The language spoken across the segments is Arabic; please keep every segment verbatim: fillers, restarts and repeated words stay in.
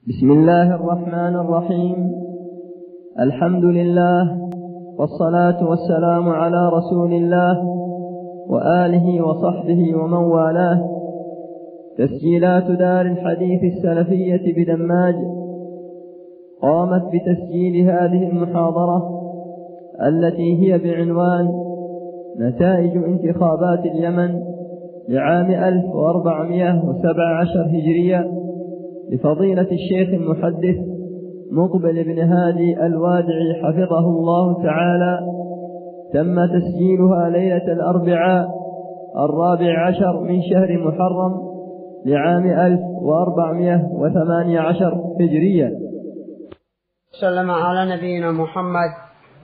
بسم الله الرحمن الرحيم. الحمد لله والصلاة والسلام على رسول الله وآله وصحبه ومن والاه. تسجيلات دار الحديث السلفية بدماج قامت بتسجيل هذه المحاضرة التي هي بعنوان نتائج انتخابات اليمن لعام ألف وأربعمائة وسبعة عشر هجرية لفضيلة الشيخ المحدث مقبل بن هادي الوادعي حفظه الله تعالى. تم تسجيلها ليلة الأربعاء الرابع عشر من شهر محرم لعام ألف وأربعمائة وثمانية عشر هجرية. سلم على نبينا محمد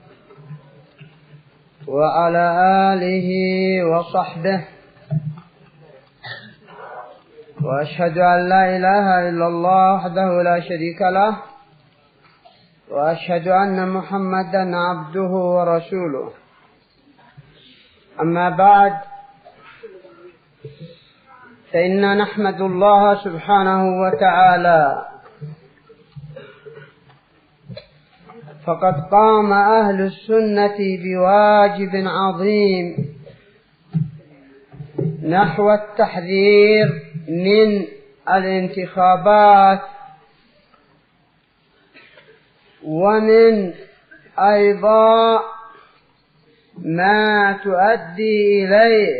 وعلى آله وصحبه، وأشهد أن لا إله إلا الله وحده لا شريك له، وأشهد أن محمدا عبده ورسوله. أما بعد، فإننا نحمد الله سبحانه وتعالى، فقد قام أهل السنة بواجب عظيم نحو التحذير من الانتخابات، ومن أيضا ما تؤدي إليه،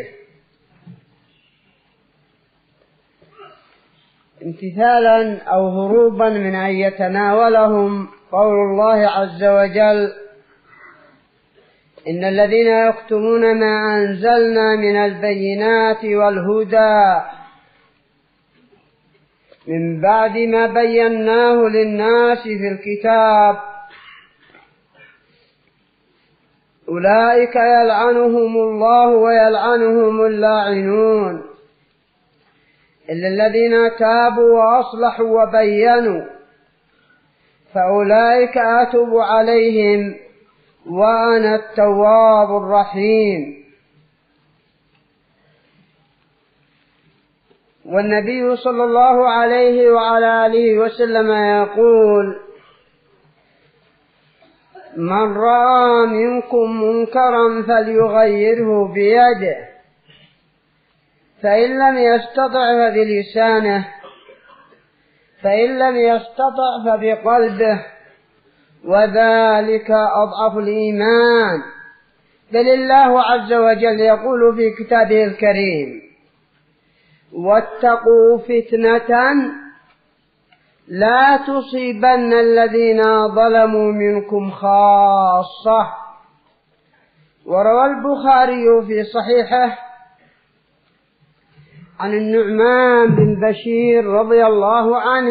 امتثالا أو هروبا من أن يتناولهم قول الله عز وجل: إن الذين يكتمون ما أنزلنا من البينات والهدى من بعد ما بيناه للناس في الكتاب أولئك يلعنهم الله ويلعنهم اللاعنون إلا الذين تابوا وأصلحوا وبينوا فأولئك أتوب عليهم وأنا التواب الرحيم. والنبي صلى الله عليه وعلى آله وسلم يقول: من رأى منكم منكرا فليغيره بيده، فإن لم يستطع فبلسانه، فإن لم يستطع فبقلبه، وذلك أضعف الإيمان. بل الله عز وجل يقول في كتابه الكريم: واتقوا فتنة لا تصيبن الذين ظلموا منكم خاصة. وروى البخاري في صحيحه عن النعمان بن بشير رضي الله عنه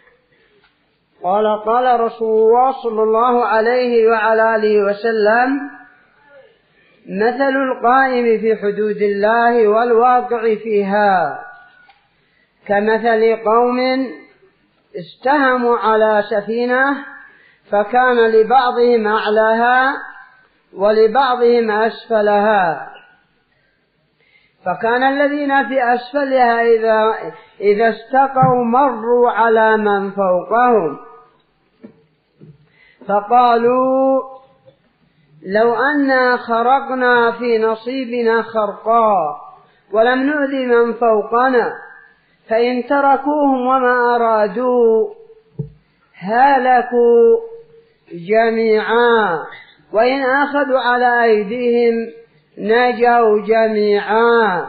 قال: قال رسول الله صلى الله عليه وعلى آله وسلم: مثل القائم في حدود الله والواقع فيها كمثل قوم استهموا على سفينة، فكان لبعضهم أعلاها ولبعضهم أسفلها، فكان الذين في أسفلها إذا, إذا استقوا مروا على من فوقهم فقالوا: لو أنا خرقنا في نصيبنا خرقا ولم نؤذي من فوقنا، فإن تركوهم وما أرادوا هلكوا جميعا، وإن أخذوا على أيديهم نجوا جميعا.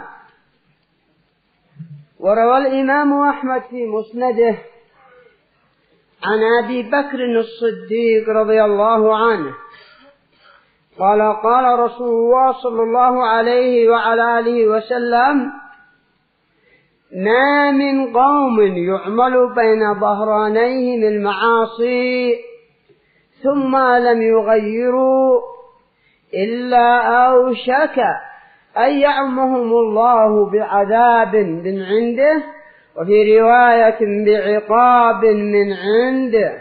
وروى الإمام أحمد في مسنده عن أبي بكر الصديق رضي الله عنه قال: قال رسول الله صلى الله عليه وعلى آله وسلم: ما من قوم يعمل بين ظهرانيهم المعاصي ثم لم يغيروا إلا أوشك أن يعمهم الله بعذاب من عنده، وفي رواية بعقاب من عنده.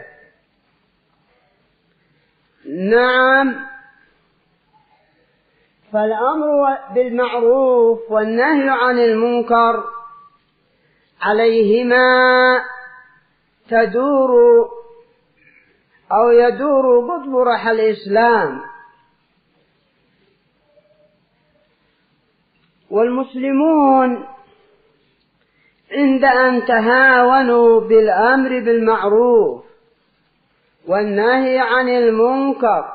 نعم، فالأمر بالمعروف والنهي عن المنكر عليهما تدور أو يدور بطبرح الإسلام، والمسلمون عند أن تهاونوا بالأمر بالمعروف والنهي عن المنكر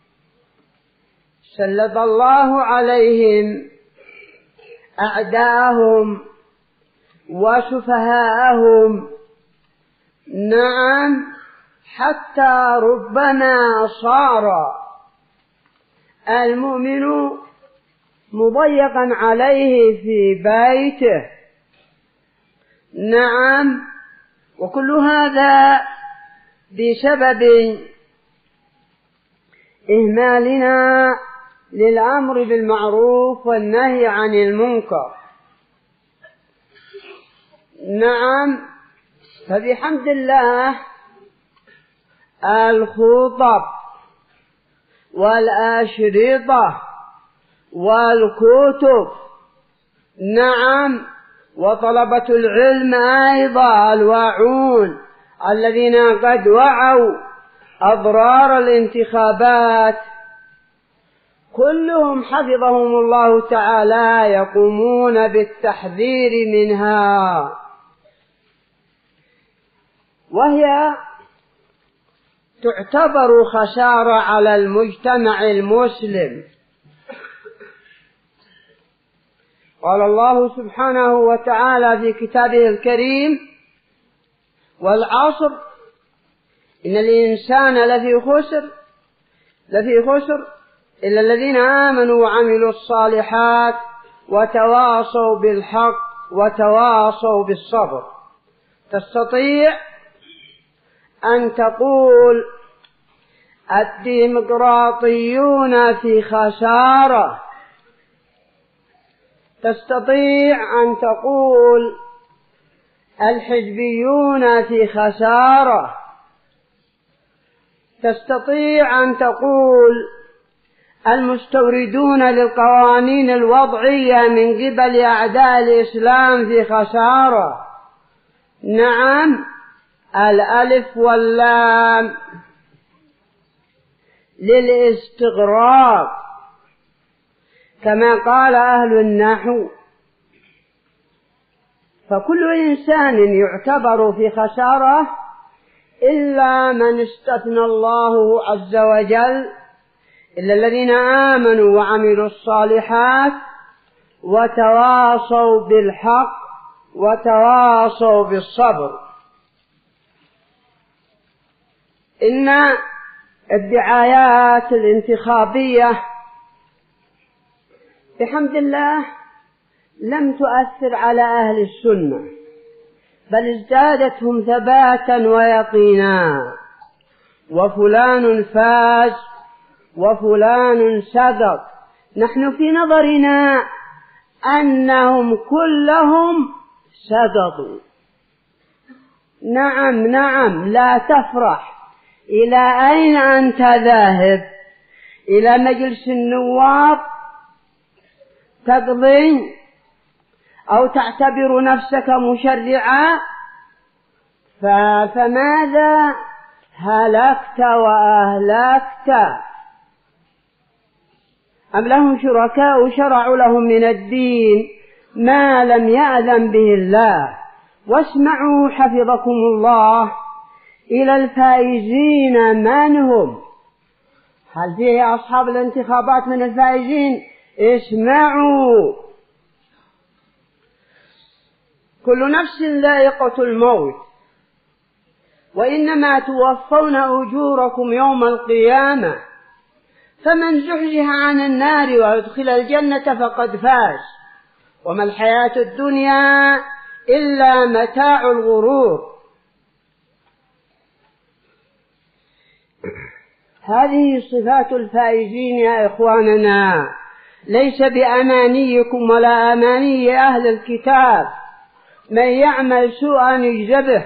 سلط الله عليهم أعداءهم وسفهاءهم. نعم، حتى ربما صار المؤمن مضيقا عليه في بيته. نعم، وكل هذا بسبب إهمالنا للأمر بالمعروف والنهي عن المنكر. نعم، فبحمد الله الخطب والأشرطة والكتب، نعم، وطلبة العلم أيضا الواعون الذين قد وعوا أضرار الانتخابات، كلهم حفظهم الله تعالى يقومون بالتحذير منها، وهي تعتبر خسارة على المجتمع المسلم. قال الله سبحانه وتعالى في كتابه الكريم: والعصر إن الإنسان لفي خسر لفي خسر إلا الذين آمنوا وعملوا الصالحات وتواصوا بالحق وتواصوا بالصبر. تستطيع أن تقول الديمقراطيون في خسارة، تستطيع أن تقول الحزبيون في خسارة، تستطيع أن تقول المستوردون للقوانين الوضعية من قبل أعداء الإسلام في خسارة. نعم، الألف واللام للاستغراق كما قال أهل النحو، فكل إنسان يعتبر في خسارة إلا من استثنى الله عز وجل، إلا الذين آمنوا وعملوا الصالحات وتواصوا بالحق وتواصوا بالصبر. إن الدعايات الانتخابية بحمد الله لم تؤثر على أهل السنة، بل ازدادتهم ثباتا ويقينا، وفلان فاز وفلان سقط. نحن في نظرنا أنهم كلهم سقطوا. نعم نعم، لا تفرح. إلى أين أنت ذاهب؟ إلى مجلس النواب تقضي أو تعتبر نفسك مشرعا؟ فماذا هلكت وأهلكت؟ أم لهم شركاء شرعوا لهم من الدين ما لم يأذن به الله؟ واسمعوا حفظكم الله إلى الفائزين من هم؟ هل فيه أصحاب الانتخابات من الفائزين؟ اسمعوا: كل نفس ذائقة الموت، وإنما توفون أجوركم يوم القيامة، فمن زحزح عن النار وأدخل الجنة فقد فاز، وما الحياة الدنيا إلا متاع الغرور. هذه صفات الفائزين يا إخواننا، ليس بأمانيكم ولا أماني أهل الكتاب. من يعمل سوءا يجز به.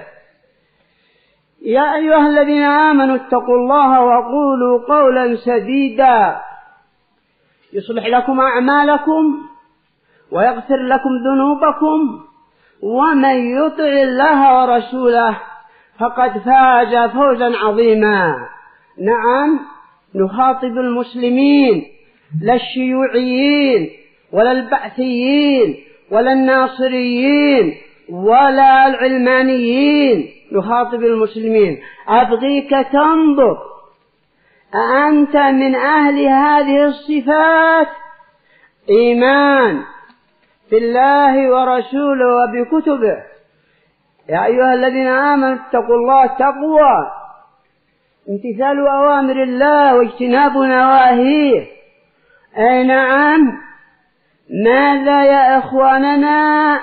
يا أيها الذين آمنوا اتقوا الله وقولوا قولا سديدا يصلح لكم أعمالكم ويغفر لكم ذنوبكم، ومن يطع الله ورسوله فقد فاز فوزا عظيما. نعم، نخاطب المسلمين، لا الشيوعيين ولا البعثيين ولا الناصريين ولا العلمانيين، نخاطب المسلمين. أبغيك تنظر أأنت من أهل هذه الصفات؟ إيمان بالله ورسوله وبكتبه. يا أيها الذين آمنوا اتقوا الله تقوى، امتثال أوامر الله واجتناب نواهيه. أي نعم. ماذا يا إخواننا؟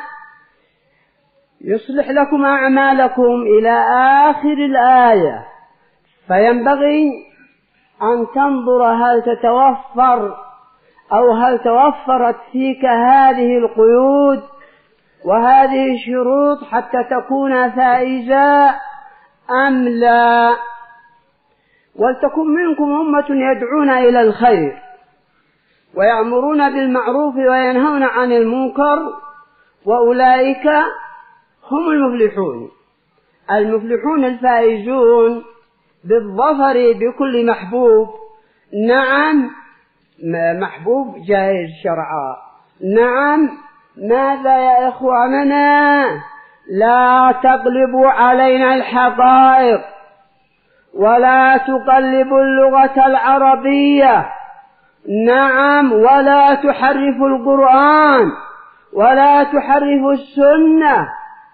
يصلح لكم أعمالكم إلى آخر الآية، فينبغي أن تنظر هل تتوفر أو هل توفرت فيك هذه القيود وهذه الشروط حتى تكون فائزا أم لا. ولتكن منكم أمة يدعون إلى الخير ويأمرون بالمعروف وينهون عن المنكر، وأولئك هم المفلحون. المفلحون الفائزون بالظفر بكل محبوب. نعم، محبوب جائز شرعا. نعم. ماذا يا إخواننا؟ لا تقلبوا علينا الحقائق ولا تقلبوا اللغة العربية. نعم. ولا تحرفوا القرآن ولا تحرفوا السنة.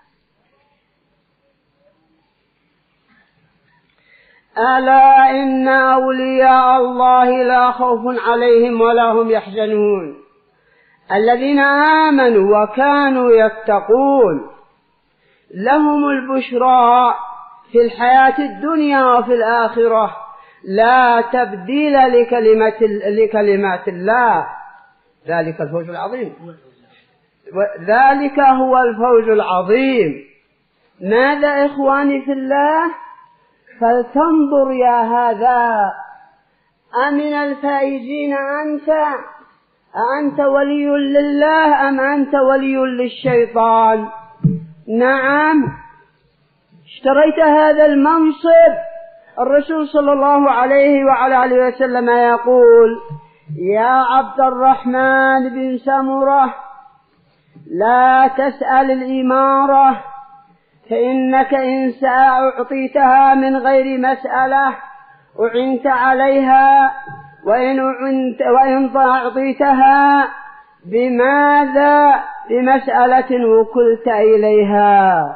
ألا إن أولياء الله لا خوف عليهم ولا هم يحزنون، الذين آمنوا وكانوا يتقون، لهم البشرى في الحياة الدنيا وفي الآخرة، لا تبديل لكلمة لكلمات الله. ذلك الفوز العظيم، ذلك هو الفوز العظيم. ماذا إخواني في الله؟ فلتنظر يا هذا، أمن الفائزين أنت؟ أأنت ولي لله أم أنت ولي للشيطان؟ نعم. اشتريت هذا المنصب. الرسول صلى الله عليه وعلى آله وسلم يقول: يا عبد الرحمن بن سمرة، لا تسأل الإمارة، فإنك إن أعطيتها من غير مسألة أعنت عليها، وإن, أعنت وإن أعطيتها بماذا؟ بمسألة وكلت إليها.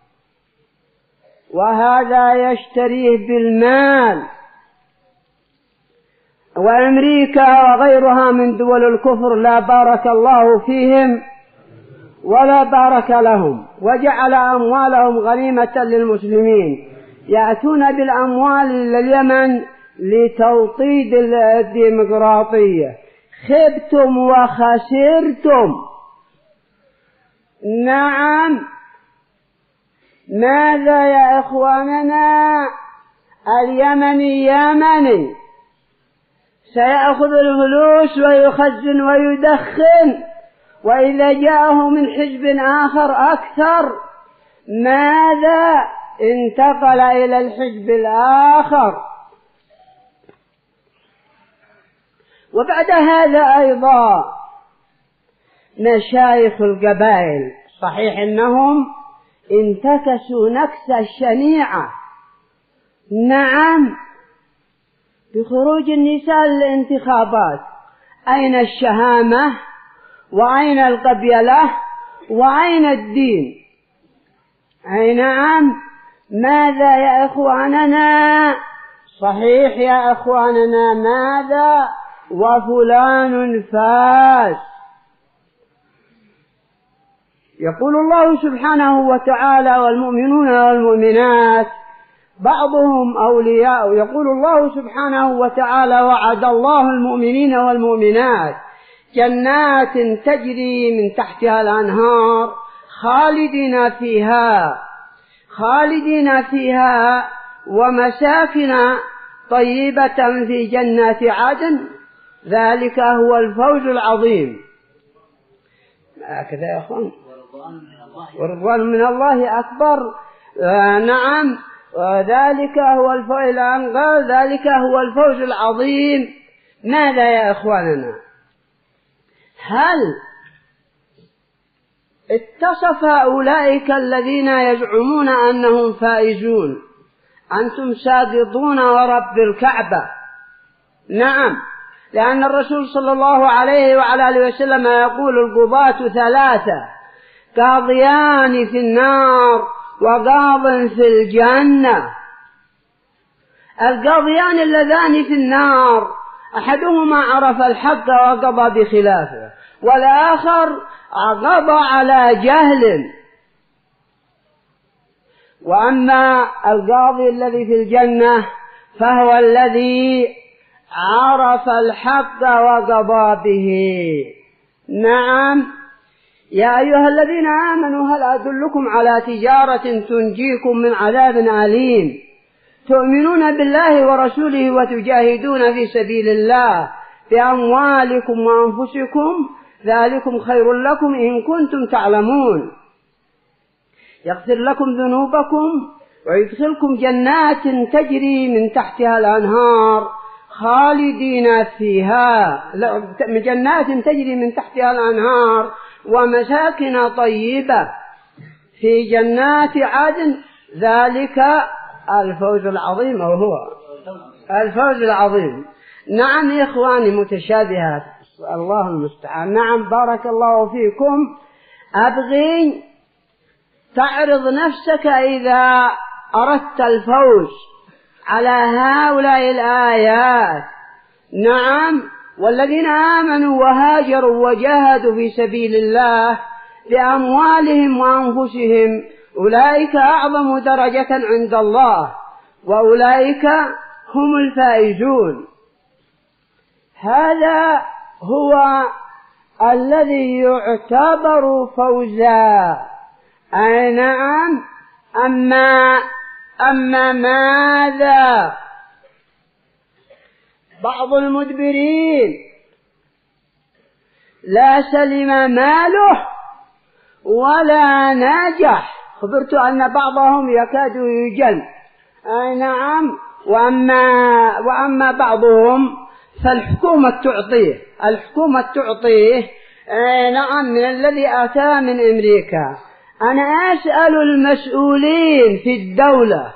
وهذا يشتريه بالمال. وأمريكا وغيرها من دول الكفر لا بارك الله فيهم ولا بارك لهم، وجعل أموالهم غنيمة للمسلمين، يأتون بالأموال لليمن لتوطيد الديمقراطية. خبتم وخسرتم. نعم. ماذا يا إخواننا؟ اليمني يمني سيأخذ الفلوس ويخزن ويدخن، وإذا جاءه من حزب آخر أكثر ماذا؟ انتقل إلى الحزب الآخر. وبعد هذا أيضا مشايخ القبائل، صحيح أنهم انتكسوا نكسة شنيعة. نعم. بخروج النساء للانتخابات، أين الشهامة وأين القبيلة وأين الدين؟ أي نعم. ماذا يا إخواننا؟ صحيح يا إخواننا. ماذا؟ وفلان فاز. يقول الله سبحانه وتعالى: والمؤمنون والمؤمنات بعضهم أولياء. يقول الله سبحانه وتعالى: وعد الله المؤمنين والمؤمنات جنات تجري من تحتها الأنهار خالدين فيها خالدين فيها ومساكن طيبة في جنات عدن، ذلك هو الفوز العظيم. هكذا يا أخوان. ورضوان من الله أكبر. آه نعم. وذلك هو الفوز، قال ذلك هو الفوز العظيم. ماذا يا إخواننا؟ هل اتصف أولئك الذين يزعمون أنهم فائزون أنتم ساقطون ورب الكعبة؟ نعم، لأن الرسول صلى الله عليه وعلى آله وسلم يقول القضاة ثلاثة: قاضيان في النار وقاض في الجنة. القاضيان اللذان في النار أحدهما عرف الحق وقضى بخلافه، والآخر قضى على جهل. وأما القاضي الذي في الجنة فهو الذي عرف الحق وقضى به. نعم. يا أيها الذين آمنوا هل أدلكم على تجارة تنجيكم من عذاب أليم تؤمنون بالله ورسوله وتجاهدون في سبيل الله بأموالكم وأنفسكم ذلكم خير لكم إن كنتم تعلمون، يغفر لكم ذنوبكم ويدخلكم جنات تجري من تحتها الأنهار خالدين فيها، جنات تجري من تحتها الأنهار ومساكن طيبة في جنات عدن، ذلك الفوز العظيم، وهو الفوز العظيم. نعم يا إخواني، متشابهات، الله المستعان. نعم، بارك الله فيكم. أبغي تعرض نفسك إذا أردت الفوز على هؤلاء الآيات. نعم، والذين آمنوا وهاجروا وجاهدوا في سبيل الله بأموالهم وأنفسهم أولئك أعظم درجة عند الله وأولئك هم الفائزون. هذا هو الذي يعتبر فوزا. أي نعم. أما أما ماذا بعض المدبرين لا سلم ماله ولا نجح، خبرت أن بعضهم يكاد يجل. أي نعم. وأما, وأما بعضهم فالحكومة تعطيه الحكومة تعطيه أي نعم من الذي أتى من أمريكا. أنا أسأل المسؤولين في الدولة: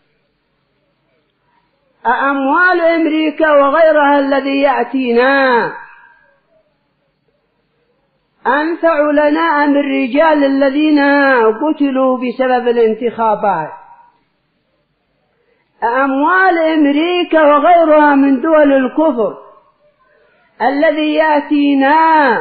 أأموال أمريكا وغيرها الذي يأتينا أنفع لنا أم الرجال الذين قتلوا بسبب الانتخابات؟ أأموال أمريكا وغيرها من دول الكفر الذي يأتينا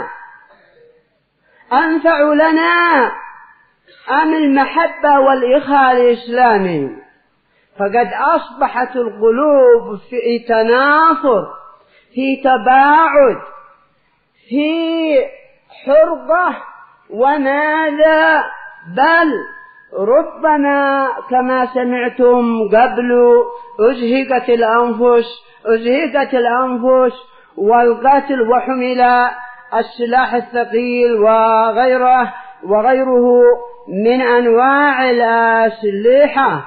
أنفع لنا أم المحبة والإخاء الإسلامي؟ فقد أصبحت القلوب في تنافر، في تباعد، في حربة، وماذا بل ربما كما سمعتم قبل أزهقت الأنفس أزهقت الأنفس والقتل وحمل السلاح الثقيل وغيره وغيره من أنواع الأسلحة.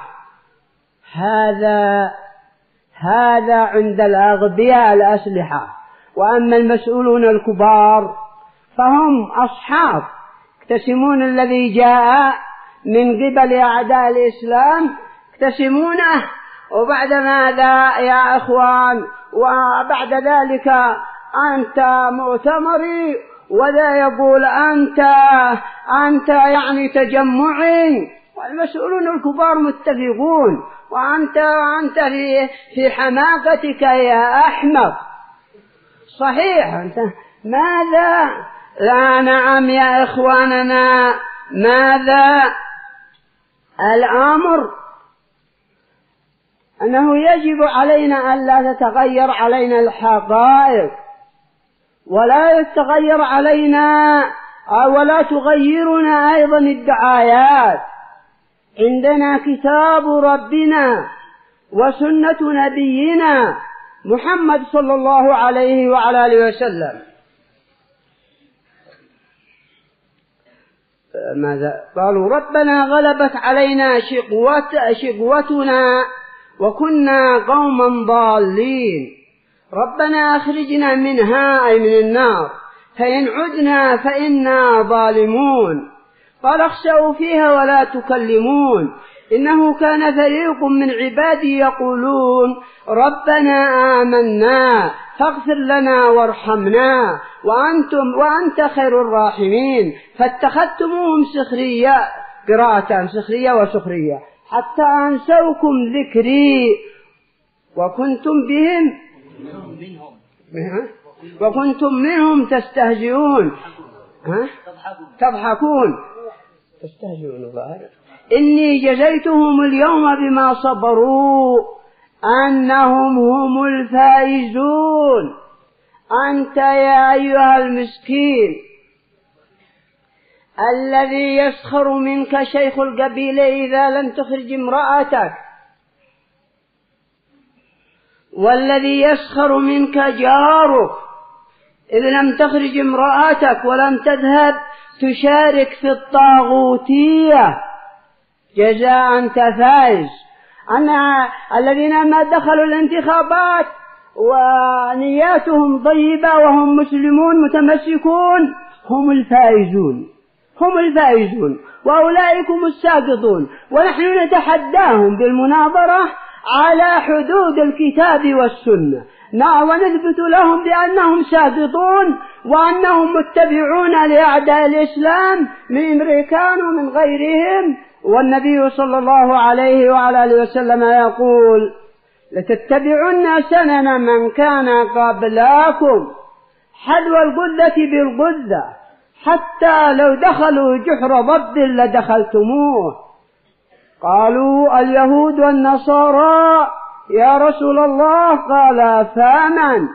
هذا هذا عند الأغبياء الأسلحة. وأما المسؤولون الكبار فهم أصحاب يقتسمون الذي جاء من قبل أعداء الإسلام، يقتسمونه، وبعد ماذا يا أخوان؟ وبعد ذلك أنت مؤتمري، وذا يقول أنت أنت يعني تجمعي، والمسؤولون الكبار متفقون، وأنت وأنت في في حماقتك يا أحمق. صحيح أنت ماذا؟ لا. نعم يا إخواننا، ماذا الأمر؟ أنه يجب علينا أن لا تتغير علينا الحقائق، ولا يتغير علينا ولا تغيرنا أيضا الدعايات. عندنا كتاب ربنا وسنة نبينا محمد صلى الله عليه وعلى آله وسلم. ماذا قالوا؟ ربنا غلبت علينا شقوت شقوتنا وكنا قوما ضالين، ربنا أخرجنا منها أي من النار، فإن عدنا فإنا ظالمون. قال اخسأوا فيها ولا تكلمون إنه كان فريق من عبادي يقولون ربنا آمنا فاغفر لنا وارحمنا وأنتم وأنت خير الراحمين فاتخذتموهم سخرية، قراءة سخرية وسخرية، حتى أنسوكم ذكري وكنتم بهم وكنتم منهم تستهزئون تضحكون تستهزئون الله. إني جزيتهم اليوم بما صبروا أنهم هم الفائزون. أنت يا أيها المسكين الذي يسخر منك شيخ القبيلة إذا لم تخرج امرأتك، والذي يسخر منك جارك إذا لم تخرج امرأتك ولم تذهب تشارك في الطاغوتية، جزاء أنت فائز. أن الذين ما دخلوا الانتخابات ونياتهم طيبة وهم مسلمون متمسكون هم الفائزون، هم الفائزون وأولئك هم الساقطون، ونحن نتحداهم بالمناظرة على حدود الكتاب والسنة ونثبت لهم بأنهم ساقطون وأنهم متبعون لأعداء الإسلام من أمريكان ومن غيرهم. والنبي صلى الله عليه وعلى آله وسلم يقول لتتبعن سنن من كان قبلكم حذو القذة بالقذة حتى لو دخلوا جحر ضب لدخلتموه. قالوا اليهود والنصارى يا رسول الله، قال فمن؟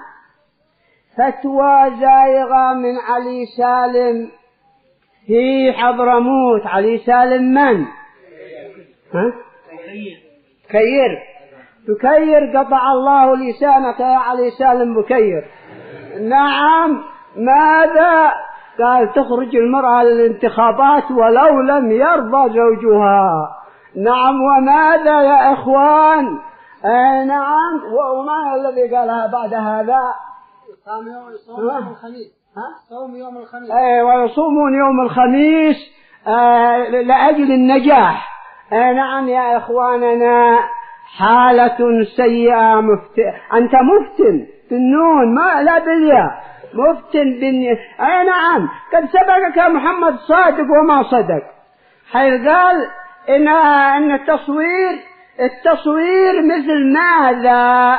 فتوى زائغة من علي سالم في حضرموت. علي سالم من؟ ها؟ كير تكير قطع الله لسانك يا علي سالم بكير. نعم. ماذا قال؟ تخرج المرأة للانتخابات ولو لم يرضى زوجها. نعم. وماذا يا إخوان؟ آه نعم. وما الذي قالها بعد هذا؟ صوم يوم الخميس. ها؟ صوم يوم الخميس. آه ويصومون يوم الخميس آه لأجل النجاح. آه نعم يا إخواننا، حالة سيئة. مفت... أنت مفتن بالنون ما لا بالياء، مفتن بالنون. آه نعم. قد سبقك محمد صادق وما صدق، حيث قال إن إن التصوير التصوير مثل ماذا؟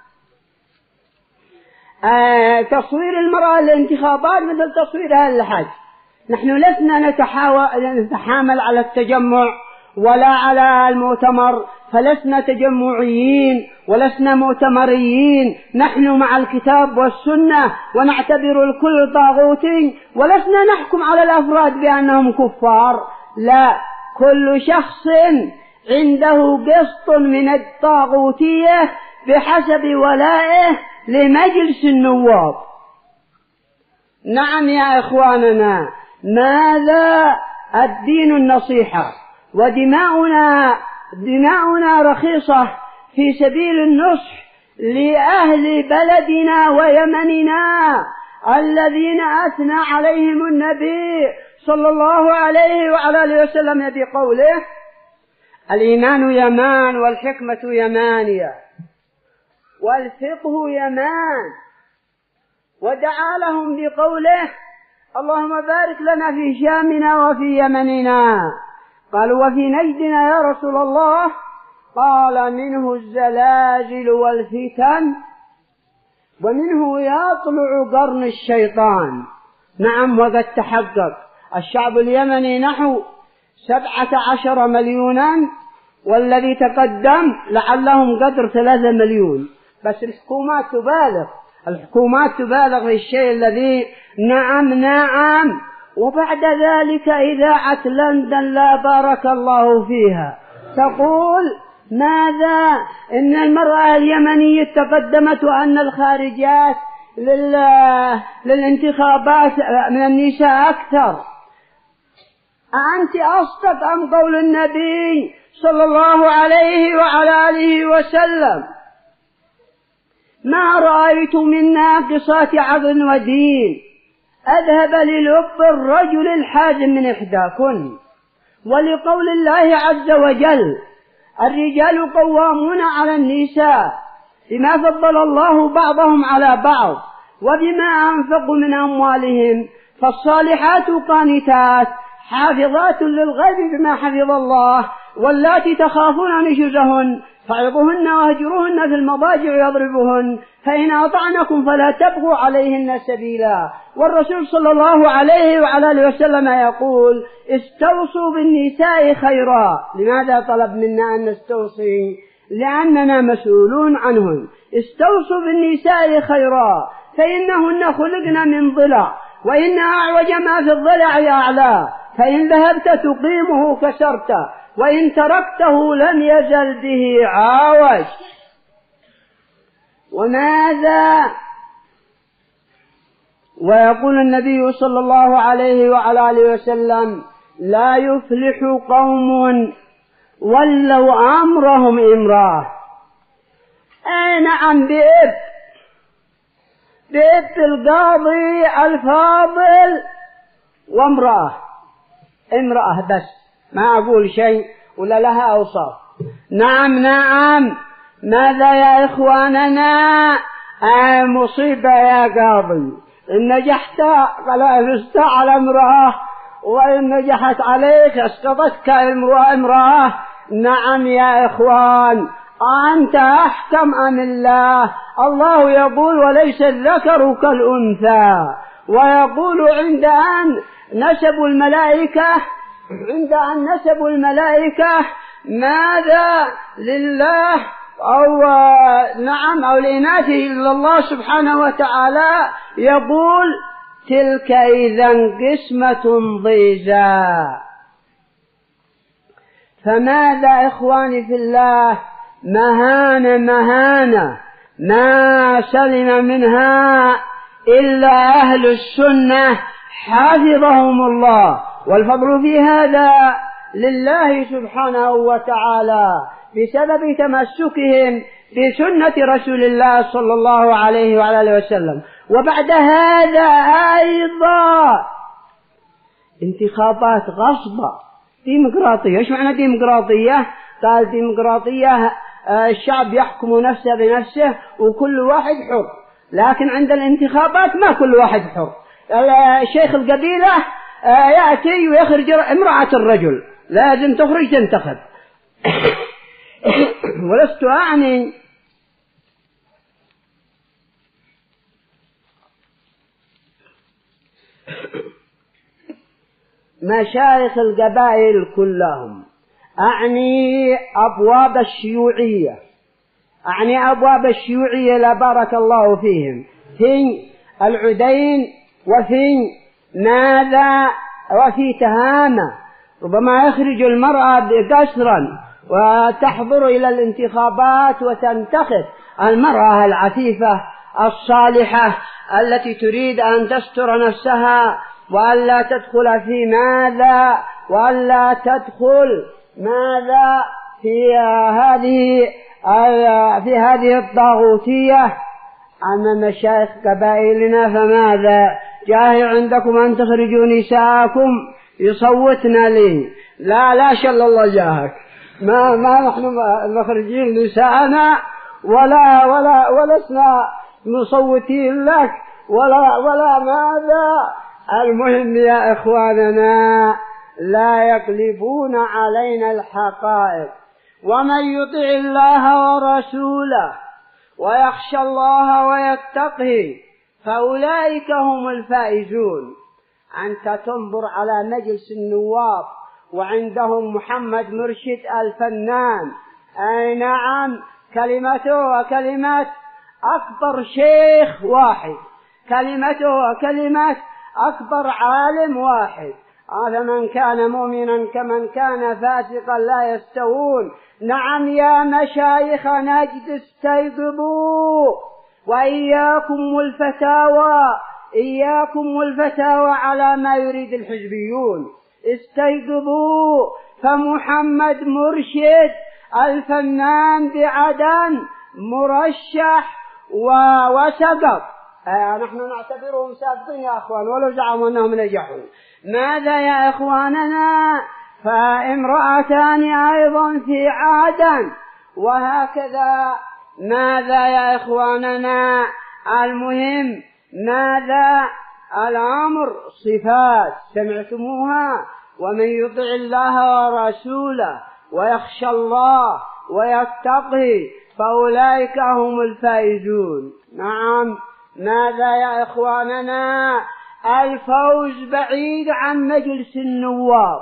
آه تصوير المرأة للانتخابات مثل تصوير أهل الحج. نحن لسنا نتحاول نتحامل على التجمع ولا على المؤتمر، فلسنا تجمعيين ولسنا مؤتمريين، نحن مع الكتاب والسنة ونعتبر الكل طاغوتي، ولسنا نحكم على الأفراد بأنهم كفار، لا، كل شخص عنده قسط من الطاغوتية بحسب ولائه لمجلس النواب. نعم يا إخواننا، ماذا؟ الدين النصيحة، ودماؤنا دماؤنا رخيصة في سبيل النصح لأهل بلدنا ويمننا الذين أثنى عليهم النبي صلى الله عليه وعلى آله وسلم بقوله الإيمان يمان والحكمة يمانية والفقه يمان، ودعا لهم بقوله اللهم بارك لنا في شامنا وفي يمننا. قالوا وفي نجدنا يا رسول الله؟ قال منه الزلازل والفتن ومنه يطلع قرن الشيطان. نعم، وقد تحقق. الشعب اليمني نحو سبعة عشر مليونا، والذي تقدم لعلهم قدر ثلاثة مليون، بس الحكومات تبالغ الحكومات تبالغ في الشيء الذي نعم نعم. وبعد ذلك إذاعة لندن لا بارك الله فيها تقول ماذا؟ إن المرأة اليمنية تقدمت وأن الخارجات للانتخابات من النساء أكثر. أأنت أصدق أم قول النبي صلى الله عليه وعلى آله وسلم؟ ما رأيت من ناقصات عقل ودين أذهب للب الرجل الحازم من إحداكن. ولقول الله عز وجل: الرجال قوامون على النساء بما فضل الله بعضهم على بعض وبما أنفقوا من أموالهم، فالصالحات قانتات حافظات للغيب بما حفظ الله، واللاتي تخافون نشوزهن فعظوهن واهجروهن في المضاجع يضربهن، فإن أطعنكم فلا تبغوا عليهن سبيلا. والرسول صلى الله عليه وعلى آله وسلم يقول: استوصوا بالنساء خيرا. لماذا طلب منا أن نستوصي؟ لأننا مسؤولون عنهن. استوصوا بالنساء خيرا فإنهن خلقن من ضلع، وإن أعوج ما في الضلع أعلى، فإن ذهبت تقيمه كسرته، وإن تركته لم يزل به عاوج. وماذا؟ ويقول النبي صلى الله عليه وعلى آله وسلم: لا يفلح قوم ولوا أمرهم امرأة. أي نعم، بإب بإب القاضي الفاضل وامرأة، امرأة بس، ما أقول شيء ولا لها أوصاف. نعم نعم. ماذا يا إخواننا؟ آه مصيبة يا قاضي، إن نجحت فلا فزت على امرأة، وإن نجحت عليك اسقطتك امرأة امرأة. نعم يا إخوان، أنت أحكم أم الله؟ الله يقول: وليس الذكر كالأنثى. ويقول عند أن نسبوا الملائكة عند أن نسبوا الملائكة ماذا؟ لله أو نعم أو لإناثه إلا الله سبحانه وتعالى، يقول: تلك إذا قسمة ضيزى. فماذا إخواني في الله؟ مهانة مهانة ما سلم منها إلا أهل السنة حفظهم الله، والفضل في هذا لله سبحانه وتعالى بسبب تمسكهم بسنة رسول الله صلى الله عليه وعلى آله وسلم. وبعد هذا أيضا انتخابات غصبة ديمقراطية. ايش معنى ديمقراطية؟ قال ديمقراطية الشعب يحكم نفسه بنفسه وكل واحد حر، لكن عند الانتخابات ما كل واحد حر. شيخ القبيلة يأتي ويخرج امرأة الرجل، لازم تخرج تنتخب. ولست أعني مشايخ القبائل كلهم، أعني أبواب الشيوعية، أعني أبواب الشيوعية لا بارك الله فيهم، في العدين وفي ماذا وفي تهامة. ربما يخرج المرأة قسرا وتحضر إلى الانتخابات وتنتخب المرأة العفيفة الصالحة التي تريد أن تستر نفسها وألا تدخل في ماذا وألا تدخل ماذا في هذه في هذه الطاغوتية. أما مشايخ قبائلنا فماذا؟ جاهي عندكم أن تخرجوا نساءكم يصوتنا لي. لا لا شل الله جاهك، ما ما نحن مخرجين نساءنا ولا ولا ولسنا مصوتين لك ولا ولا ماذا. المهم يا إخواننا لا يقلبون علينا الحقائق. ومن يطع الله ورسوله ويخشى الله ويتقه فأولئك هم الفائزون. أنت تنظر على مجلس النواب وعندهم محمد مرشد الفنان، أي نعم، كلمته وكلمة أكبر شيخ واحد، كلمته وكلمة أكبر عالم واحد. هذا من كان مؤمنا كمن كان فاسقا لا يستوون. نعم يا مشايخ نجد استيقظوا، وإياكم والفتاوى، إياكم والفتاوى على ما يريد الحزبيون. استيقظوا فمحمد مرشد الفنان بعدن مرشح وسقط. آه نحن نعتبرهم ساقطين يا أخوان ولو زعموا أنهم نجحوا. ماذا يا إخواننا؟ فامرأتان أيضا في عدن وهكذا. ماذا يا إخواننا؟ المهم ماذا؟ الأمر صفات سمعتموها: ومن يطع الله ورسوله ويخشى الله ويتقي فأولئك هم الفائزون. نعم. ماذا يا إخواننا؟ الفوز بعيد عن مجلس النواب،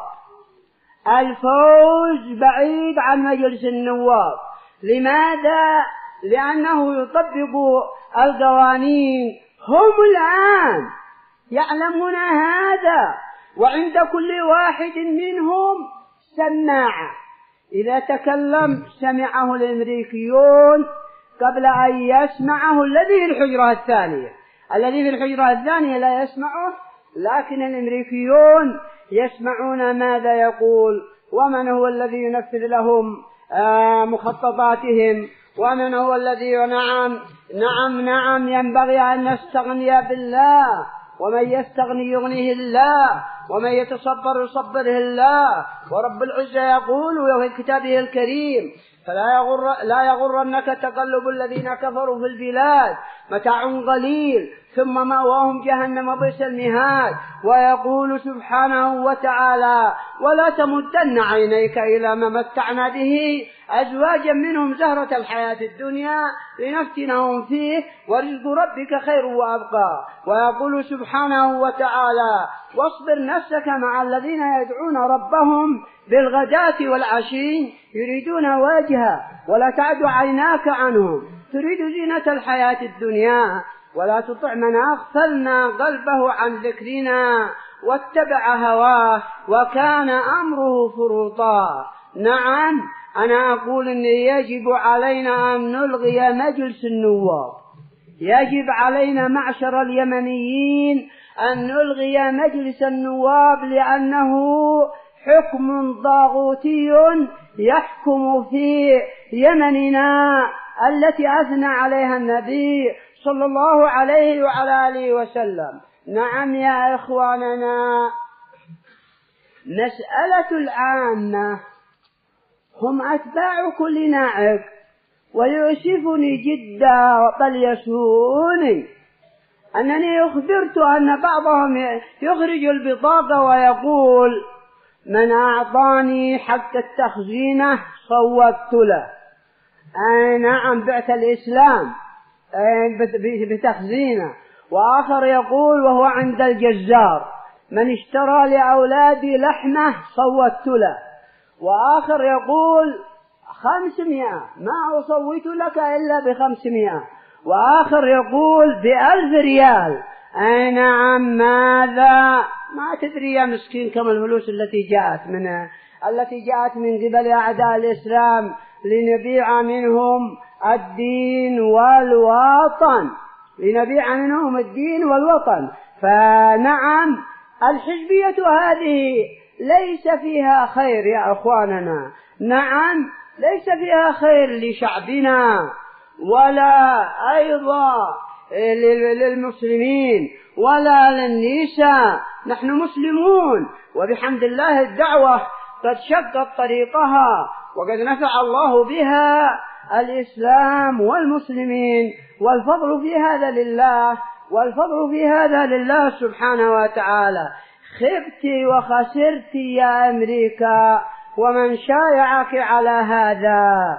الفوز بعيد عن مجلس النواب. لماذا؟ لأنه يطبق القوانين. هم الآن يعلمون هذا، وعند كل واحد منهم سماعة، إذا تكلم سمعه الأمريكيون قبل أن يسمعه الذي في الحجرة الثانية. الذي في الحجرة الثانية لا يسمعه، لكن الأمريكيون يسمعون ماذا يقول، ومن هو الذي ينفذ لهم آه مخططاتهم، ومن هو الذي نعم نعم نعم ينبغي أن نستغني بالله، ومن يستغني يغنيه الله، ومن يتصبر يصبره الله. ورب العزة يقول في كتابه الكريم: فلا يغر لا يغرنك تقلب الذين كفروا في البلاد، متاع قليل ثم مأواهم جهنم وبئس المهاد. ويقول سبحانه وتعالى: ولا تمدن عينيك إلى ما متعنا به أزواجا منهم زهرة الحياة الدنيا لنفتنهم فيه ورزق ربك خير وأبقى. ويقول سبحانه وتعالى: واصبر نفسك مع الذين يدعون ربهم بالغداة والعشي يريدون وجهه ولا تعد عيناك عنهم تريد زينة الحياة الدنيا ولا تطع من أغفلنا قلبه عن ذكرنا واتبع هواه وكان أمره فرطا. نعم، أنا أقول أن يجب علينا أن نلغي مجلس النواب، يجب علينا معشر اليمنيين أن نلغي مجلس النواب، لأنه حكم ضاغوتي يحكم في يمننا التي أثنى عليها النبي صلى الله عليه وعلى آله وسلم. نعم يا إخواننا، مسألة العامة هم أتباع كل ناعق، ويؤسفني جدا بل يسوءني أنني أخبرت أن بعضهم يخرج البطاقة ويقول: من أعطاني حق التخزينة صوبت له. أي نعم، بعت الإسلام بتخزينه. وآخر يقول وهو عند الجزار: من اشترى لأولادي لحمة صوت له. وآخر يقول خمسمائة، ما أصوت لك إلا بخمسمائة. وآخر يقول بألف ريال. أي نعم، ماذا؟ ما تدري يا مسكين كم الفلوس التي جاءت من التي جاءت من قبل أعداء الإسلام لنبيع منهم الدين والوطن، لنبيع منهم الدين والوطن. فنعم، الحزبية هذه ليس فيها خير يا أخواننا. نعم، ليس فيها خير لشعبنا ولا أيضا للمسلمين ولا للنساء. نحن مسلمون، وبحمد الله الدعوة قد شقت طريقها، وقد نفع الله بها الإسلام والمسلمين، والفضل في هذا لله، والفضل في هذا لله سبحانه وتعالى. خبت وخسرت يا أمريكا ومن شايعك على هذا.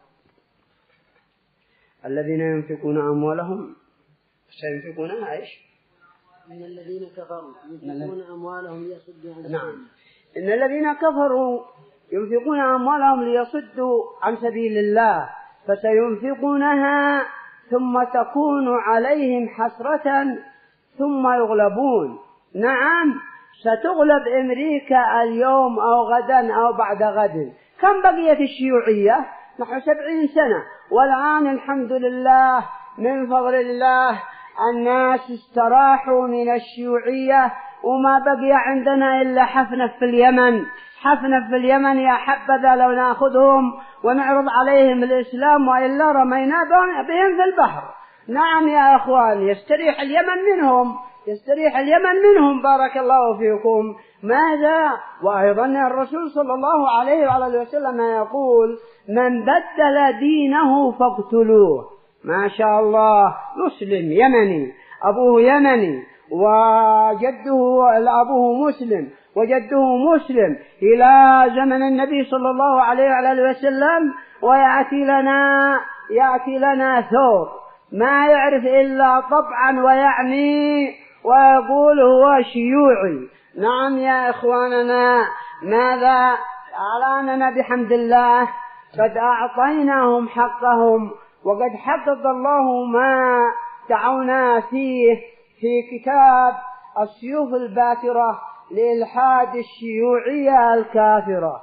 الذين ينفقون أموالهم سينفقونها إيش؟ إن الذين كفروا ينفقون أموالهم ليصدوا عن سبيل الله. نعم، إن الذين كفروا ينفقون أموالهم ليصدوا عن سبيل الله فسينفقونها ثم تكون عليهم حسرة ثم يغلبون. نعم، ستغلب أمريكا اليوم أو غدا أو بعد غد. كم بقيت الشيوعية؟ نحن سبعين سنة، والآن الحمد لله من فضل الله الناس استراحوا من الشيوعية وما بقي عندنا إلا حفنة في اليمن. حفنة في اليمن يا حبذا لو نأخذهم ونعرض عليهم الإسلام، وإلا رمينا بهم في البحر. نعم يا أخوان، يستريح اليمن منهم، يستريح اليمن منهم. بارك الله فيكم. ماذا؟ وأيضا الرسول صلى الله عليه وعلى وسلم يقول: من بدل دينه فاقتلوه. ما شاء الله، مسلم يمني، أبوه يمني وجده أبوه مسلم وجده مسلم إلى زمن النبي صلى الله عليه وعلى وسلم، ويأتي لنا يأتي لنا ثور ما يعرف إلا طبعا ويعني ويقول هو شيوعي. نعم يا إخواننا، ماذا؟ على أننا بحمد الله قد أعطيناهم حقهم، وقد حقق الله ما دعونا فيه في كتاب السيوف الباترة لإلحاد الشيوعية الكافرة.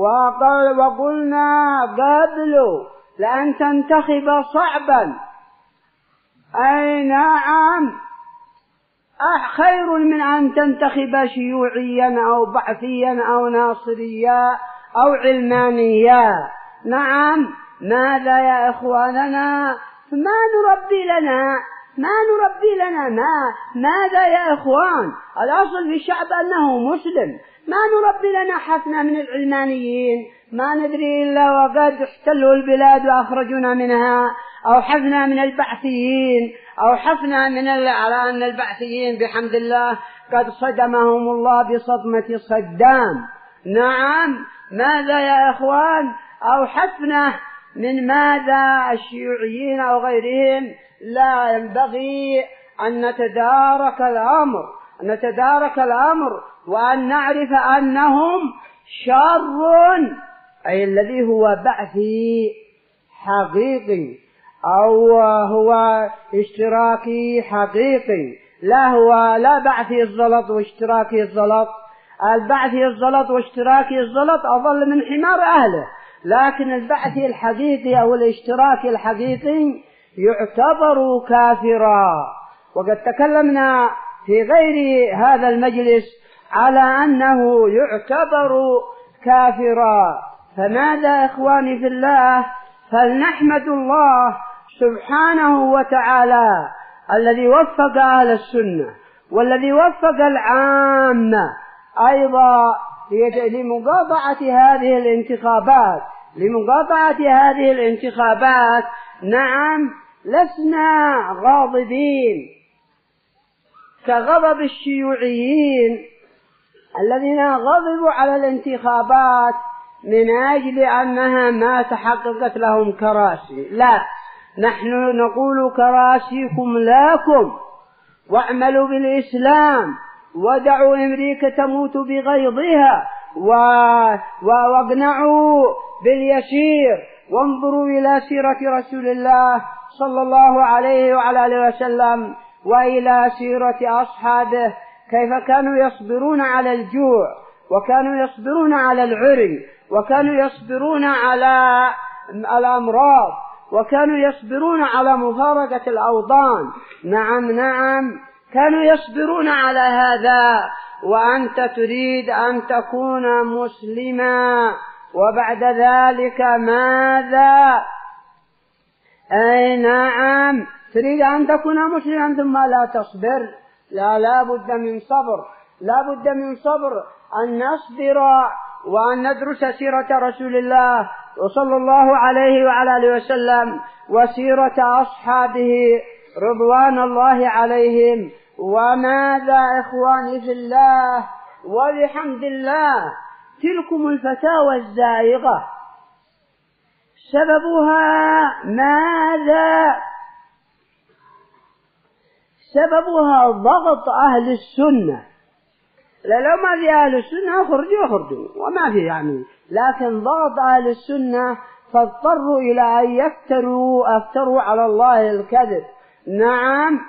وقلنا قبل لأن تنتخب صعبا، أي نعم، خير من أن تنتخب شيوعيا أو بعثيا أو ناصريا أو علمانيا. نعم. ماذا يا إخواننا؟ ما نربي لنا ما نربي لنا ما ماذا يا إخوان؟ الأصل في الشعب أنه مسلم. ما نربي لنا حفنة من العلمانيين، ما ندري إلا وقد احتلوا البلاد وأخرجونا منها، أو حفنة من البعثيين، أو حفنة من على أن البعثيين بحمد الله قد صدمهم الله بصدمة صدام. نعم. ماذا يا إخوان؟ أو حفنة من ماذا؟ الشيوعيين أو غيرهم. لا ينبغي أن نتدارك الأمر أن نتدارك الأمر وأن نعرف أنهم شر، أي الذي هو بعثي حقيقي أو هو اشتراكي حقيقي. لا هو لا بعثي الزلط واشتراكي الزلط. البعثي الزلط واشتراكي الزلط أضل من حمار أهله، لكن البعثي الحقيقي أو الاشتراكي الحقيقي يعتبر كافرا. وقد تكلمنا في غير هذا المجلس على أنه يعتبر كافرا. فماذا إخواني في الله؟ فلنحمد الله سبحانه وتعالى الذي وفق أهل السنة والذي وفق العامة أيضا لمقاطعة هذه الانتخابات لمقاطعة هذه الانتخابات. نعم. لسنا غاضبين كغضب الشيوعيين الذين غضبوا على الانتخابات من أجل أنها ما تحققت لهم كراسي. لا، نحن نقول كراسيكم لكم، واعملوا بالإسلام، ودعوا أمريكا تموت بغيظها، واقنعوا باليسير، وانظروا إلى سيرة رسول الله صلى الله عليه وعلى آله وسلم وإلى سيرة أصحابه كيف كانوا يصبرون على الجوع، وكانوا يصبرون على العري، وكانوا يصبرون على الأمراض، وكانوا يصبرون على مفارقة الأوطان. نعم نعم، كانوا يصبرون على هذا. وأنت تريد أن تكون مسلما، وبعد ذلك ماذا؟ أي نعم، تريد أن تكون مسلما ثم لا تصبر. لا لا بد من صبر، لا بد من صبر، أن نصبر وأن ندرس سيرة رسول الله صلى الله عليه وعلى آله وسلم وسيرة أصحابه رضوان الله عليهم. وماذا إخواني في الله؟ وبحمد الله تلكم الفتاوى الزائغة سببها ماذا؟ سببها ضغط أهل السنة. لا لو ما في أهل السنة خرجوا خرجوا وما في يعني، لكن ضغط أهل السنة فاضطروا إلى أن يفتروا أفتروا على الله الكذب. نعم.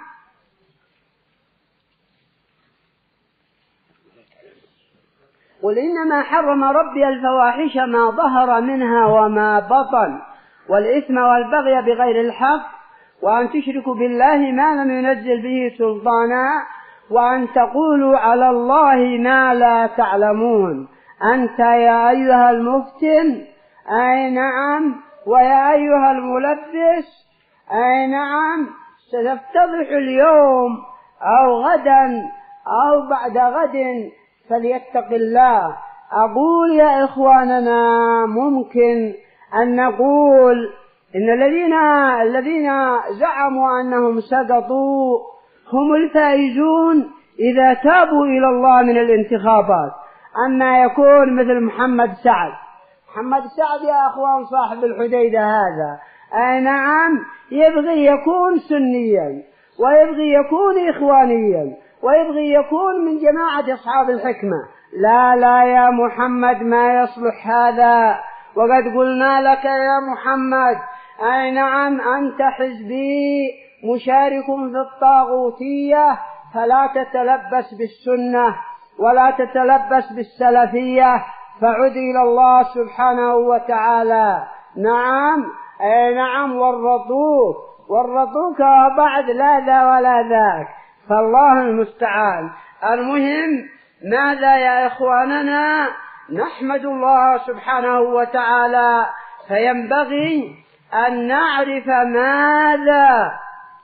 قل إنما حرم ربي الفواحش ما ظهر منها وما بطن والإثم والبغي بغير الحق وأن تشركوا بالله ما لم ينزل به سلطانا وأن تقولوا على الله ما لا تعلمون. أنت يا أيها المفتن، أي نعم، ويا أيها الملبس، أي نعم، ستفتضح اليوم أو غدا أو بعد غد، فليتق الله. أقول يا إخواننا ممكن أن نقول إن الذين الذين زعموا أنهم سقطوا هم الفائزون إذا تابوا إلى الله من الانتخابات. أما يكون مثل محمد سعد، محمد سعد يا أخوان صاحب الحديدة هذا، أي نعم، يبغي يكون سنيا ويبغي يكون إخوانيا ويبغي يكون من جماعة أصحاب الحكمة. لا لا يا محمد، ما يصلح هذا. وقد قلنا لك يا محمد، أي نعم، أنت حزبي مشارك في الطاغوتية، فلا تتلبس بالسنة ولا تتلبس بالسلفية، فعد إلى الله سبحانه وتعالى. نعم، أي نعم، والرضوك والرضوك بعد لا ذا ولا ذاك، فالله المستعان. المهم ماذا يا إخواننا؟ نحمد الله سبحانه وتعالى، فينبغي أن نعرف ماذا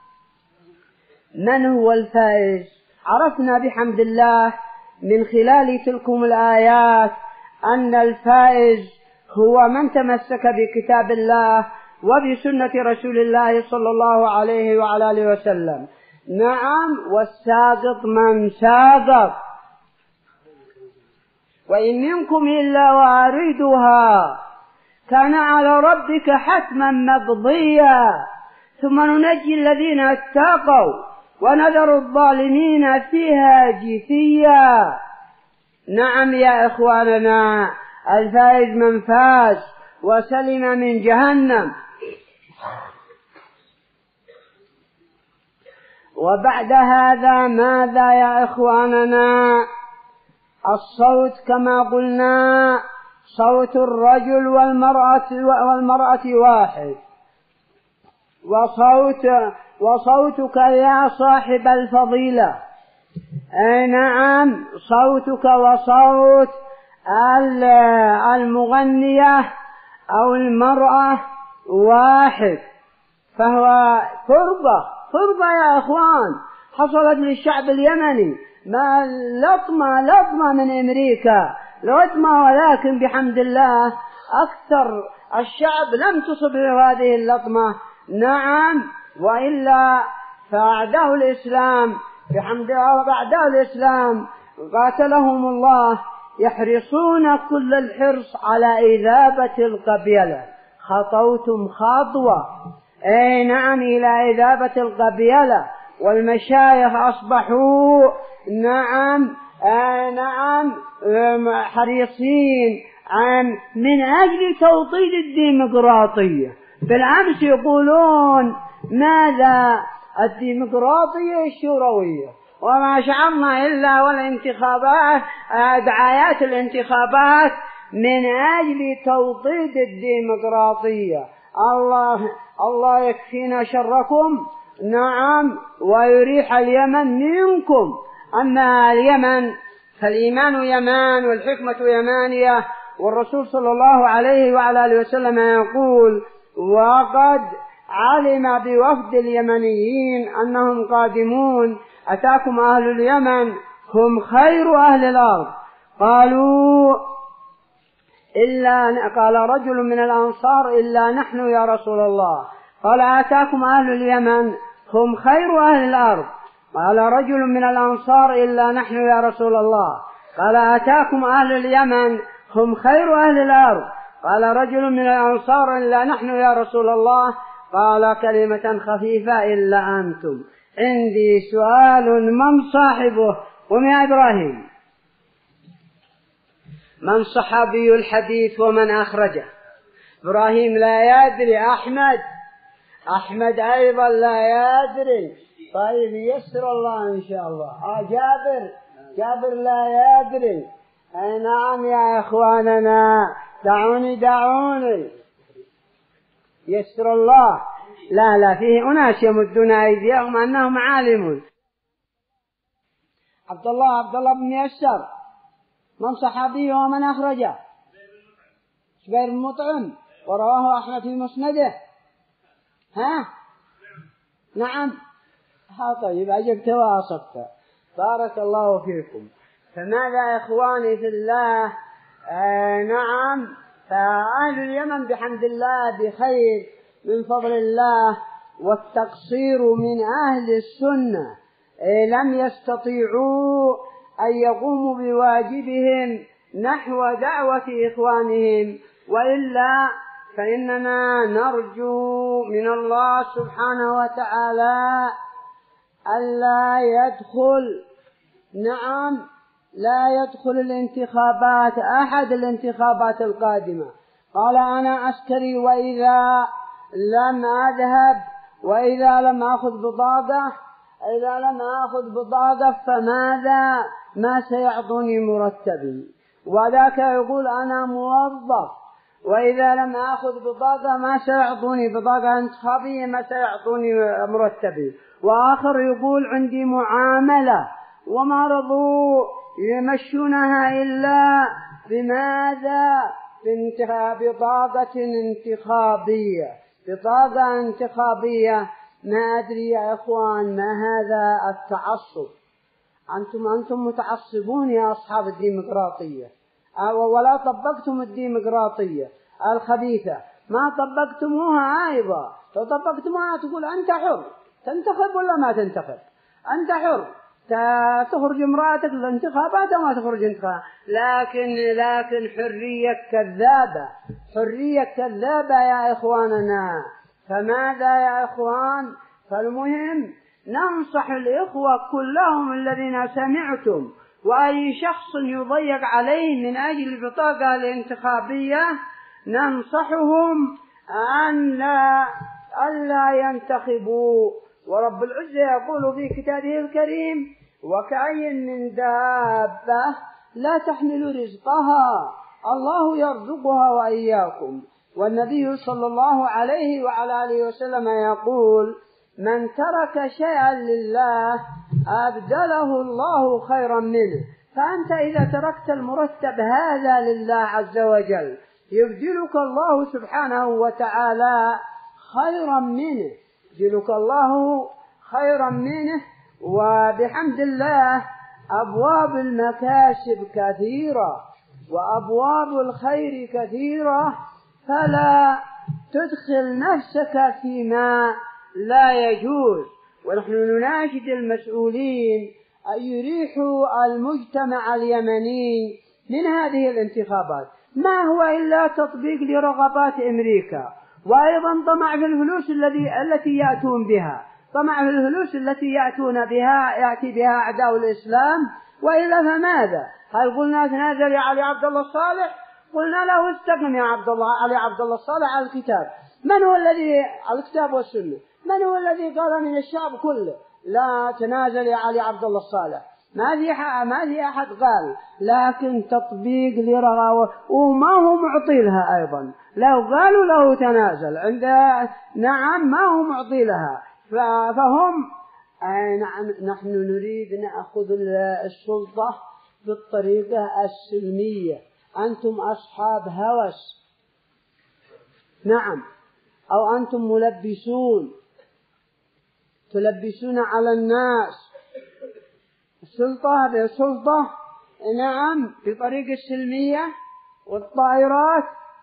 من هو الفائز. عرفنا بحمد الله من خلال تلكم الآيات أن الفائز هو من تمسك بكتاب الله وبسنة رسول الله صلى الله عليه وعلى آله وسلم. نعم، والساقط من ساقط، وإن منكم إلا واردها كان على ربك حتما مقضيا ثم ننجي الذين اتقوا ونذر الظالمين فيها جثيا. نعم يا إخواننا، الفائز من فاز وسلم من جهنم. وبعد هذا ماذا يا إخواننا؟ الصوت كما قلنا صوت الرجل والمرأة والمرأة واحد، وصوت وصوتك يا صاحب الفضيلة، أي نعم، صوتك وصوت المغنية أو المرأة واحد، فهو فرضة فرضة يا أخوان حصلت للشعب اليمني، ما لطمة لطمة من أمريكا لطمة، ولكن بحمد الله أكثر الشعب لم تصب هذه اللطمة. نعم، وإلا فأعداء الإسلام بحمد الله وبعداء الإسلام قاتلهم الله يحرصون كل الحرص على إذابة القبيلة. خطوتم خطوة، أي نعم، إلى إذابة القبيلة، والمشايخ أصبحوا نعم آه نعم حريصين عن من أجل توطيد الديمقراطية. بالأمس يقولون ماذا الديمقراطية الشوروية، وما شعرنا إلا والانتخابات دعايات الانتخابات من أجل توطيد الديمقراطية. الله الله يكفينا شركم، نعم، ويريح اليمن منكم. أما اليمن فالإيمان يمان والحكمة يمانية، والرسول صلى الله عليه وعلى آله وسلم يقول: وقد علم بوفد اليمنيين أنهم قادمون، أتاكم أهل اليمن هم خير أهل الأرض. قالوا إلا قال رجل من الأنصار: إلا نحن يا رسول الله. قال: أتاكم أهل اليمن هم خير أهل الأرض. قال رجل من الأنصار: إلا نحن يا رسول الله. قال: أتاكم أهل اليمن هم خير أهل الأرض. قال رجل من الأنصار: إلا نحن يا رسول الله. قال كلمة خفيفة: إلا أنتم. عندي سؤال: من صاحبه؟ قم يا إبراهيم. من صحابي الحديث ومن أخرجه؟ إبراهيم لا يدري. أحمد أحمد أيضا لا يدري. طيب يسر الله إن شاء الله. آه جابر جابر لا يدري. أي نعم يا إخواننا، دعوني دعوني يسر الله. لا لا فيه أناس يمدون أيديهم أنهم عالمون. عبد الله عبد الله بن ميسر. من صحابيه ومن أخرجه؟ جبير بن مطعم، ورواه أحمد في مسنده. ها نعم. ها طيب أجبت وأصبت، بارك الله فيكم. فماذا يا إخواني في الله؟ آه نعم، فأهل اليمن بحمد الله بخير من فضل الله، والتقصير من أهل السنة آه لم يستطيعوا أن يقوموا بواجبهم نحو دعوة إخوانهم، وإلا فإننا نرجو من الله سبحانه وتعالى ألا يدخل نعم لا يدخل الانتخابات أحد الانتخابات القادمة. قال أنا عسكري وإذا لم أذهب وإذا لم أخذ بطاقة إذا لم أخذ بطاقة فماذا ما سيعطوني مرتبي؟ وذاك يقول أنا موظف وإذا لم أخذ بطاقة ما سيعطوني بطاقة انتخابية ما سيعطوني مرتبي. وآخر يقول عندي معاملة وما رضوا يمشونها إلا بماذا؟ بطاقة انتخابية بطاقة انتخابية. ما أدري يا إخوان ما هذا التعصب؟ أنتم أنتم متعصبون يا أصحاب الديمقراطية، ولا طبقتم الديمقراطية الخبيثة، ما طبقتموها أيضا. لو طبقتموها تقول أنت حر تنتخب ولا ما تنتخب، أنت حر تخرج امرأتك للانتخابات وما تخرج انتخابات. لكن لكن حرية كذابة حرية كذابة يا إخواننا. فماذا يا إخوان؟ فالمهم ننصح الإخوة كلهم الذين سمعتم، وأي شخص يضيق عليه من أجل البطاقة الانتخابية ننصحهم أن لا ألا ينتخبوا. ورب العزة يقول في كتابه الكريم وكأي من دابة لا تحمل رزقها الله يرزقها وإياكم. والنبي صلى الله عليه وعلى آله وسلم يقول من ترك شيئا لله أبدله الله خيرا منه. فأنت إذا تركت المرتب هذا لله عز وجل يبدلك الله سبحانه وتعالى خيرا منه يبدلك الله خيرا منه. وبحمد الله أبواب المكاسب كثيرة وأبواب الخير كثيرة، فلا تدخل نفسك فيما لا يجوز. ونحن نناشد المسؤولين أن يريحوا المجتمع اليمني من هذه الانتخابات، ما هو إلا تطبيق لرغبات أمريكا، وأيضا طمع في الفلوس الذي التي يأتون بها طمع في الفلوس التي يأتون بها يأتي بها أعداء الإسلام. وإلا فماذا؟ هل قلنا تنازل يا علي عبد الله الصالح؟ قلنا له استقم يا عبد الله علي عبد الله الصالح على الكتاب. من هو الذي على الكتاب والسنة؟ من هو الذي قال من الشعب كله لا تنازل يا علي عبد الله الصالح؟ ما في ما في أحد قال، لكن تطبيق لرغبة وما هو معطي لها. أيضا لو قالوا له تنازل عند نعم ما هو معطي لها. فهم نحن نريد نأخذ السلطة بالطريقة السلمية. أنتم أصحاب هوس نعم، أو أنتم ملبسون تلبسون على الناس. السلطة هذه السلطة نعم بطريقة السلمية، والطائرات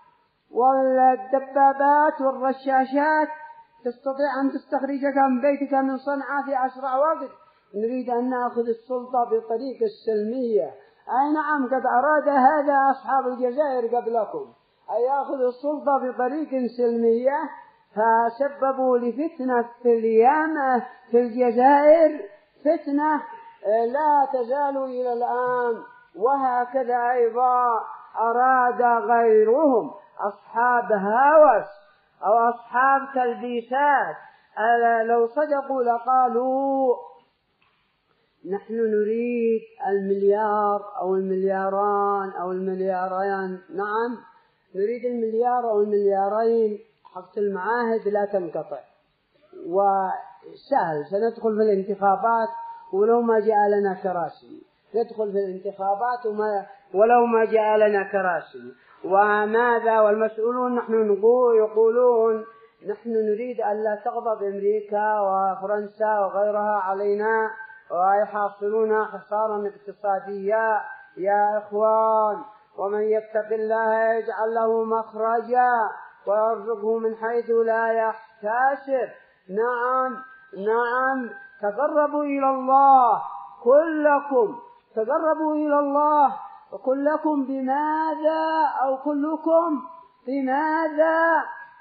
والدبابات والرشاشات تستطيع أن تستخرجك من بيتك من صنعاء في أسرع وقت. نريد أن نأخذ السلطة بطريقة السلمية. أي نعم قد أراد هذا أصحاب الجزائر قبلكم أن يأخذوا السلطة بطريقة سلمية، فسببوا لفتنة في اليمن في الجزائر، فتنة لا تزال إلى الآن. وهكذا أيضا أراد غيرهم أصحاب هوس أو أصحاب تلبيسات. لو صدقوا لقالوا نحن نريد المليار أو الملياران أو المليارين. نعم نريد المليار أو المليارين حق المعاهد لا تنقطع، وسهل سندخل في الانتخابات ولو ما جاء لنا كراسي، ندخل في الانتخابات وما ولو ما جاء لنا كراسي. وماذا والمسؤولون نحن نقول يقولون نحن نريد ألا تغضب أمريكا وفرنسا وغيرها علينا ويحاصلون خسارا اقتصادية. يا إخوان، ومن يتق الله يجعل له مخرجا ويرزقه من حيث لا يحتسب. نعم نعم، تقربوا إلى الله كلكم، تقربوا إلى الله وكلكم بماذا أو كلكم بماذا؟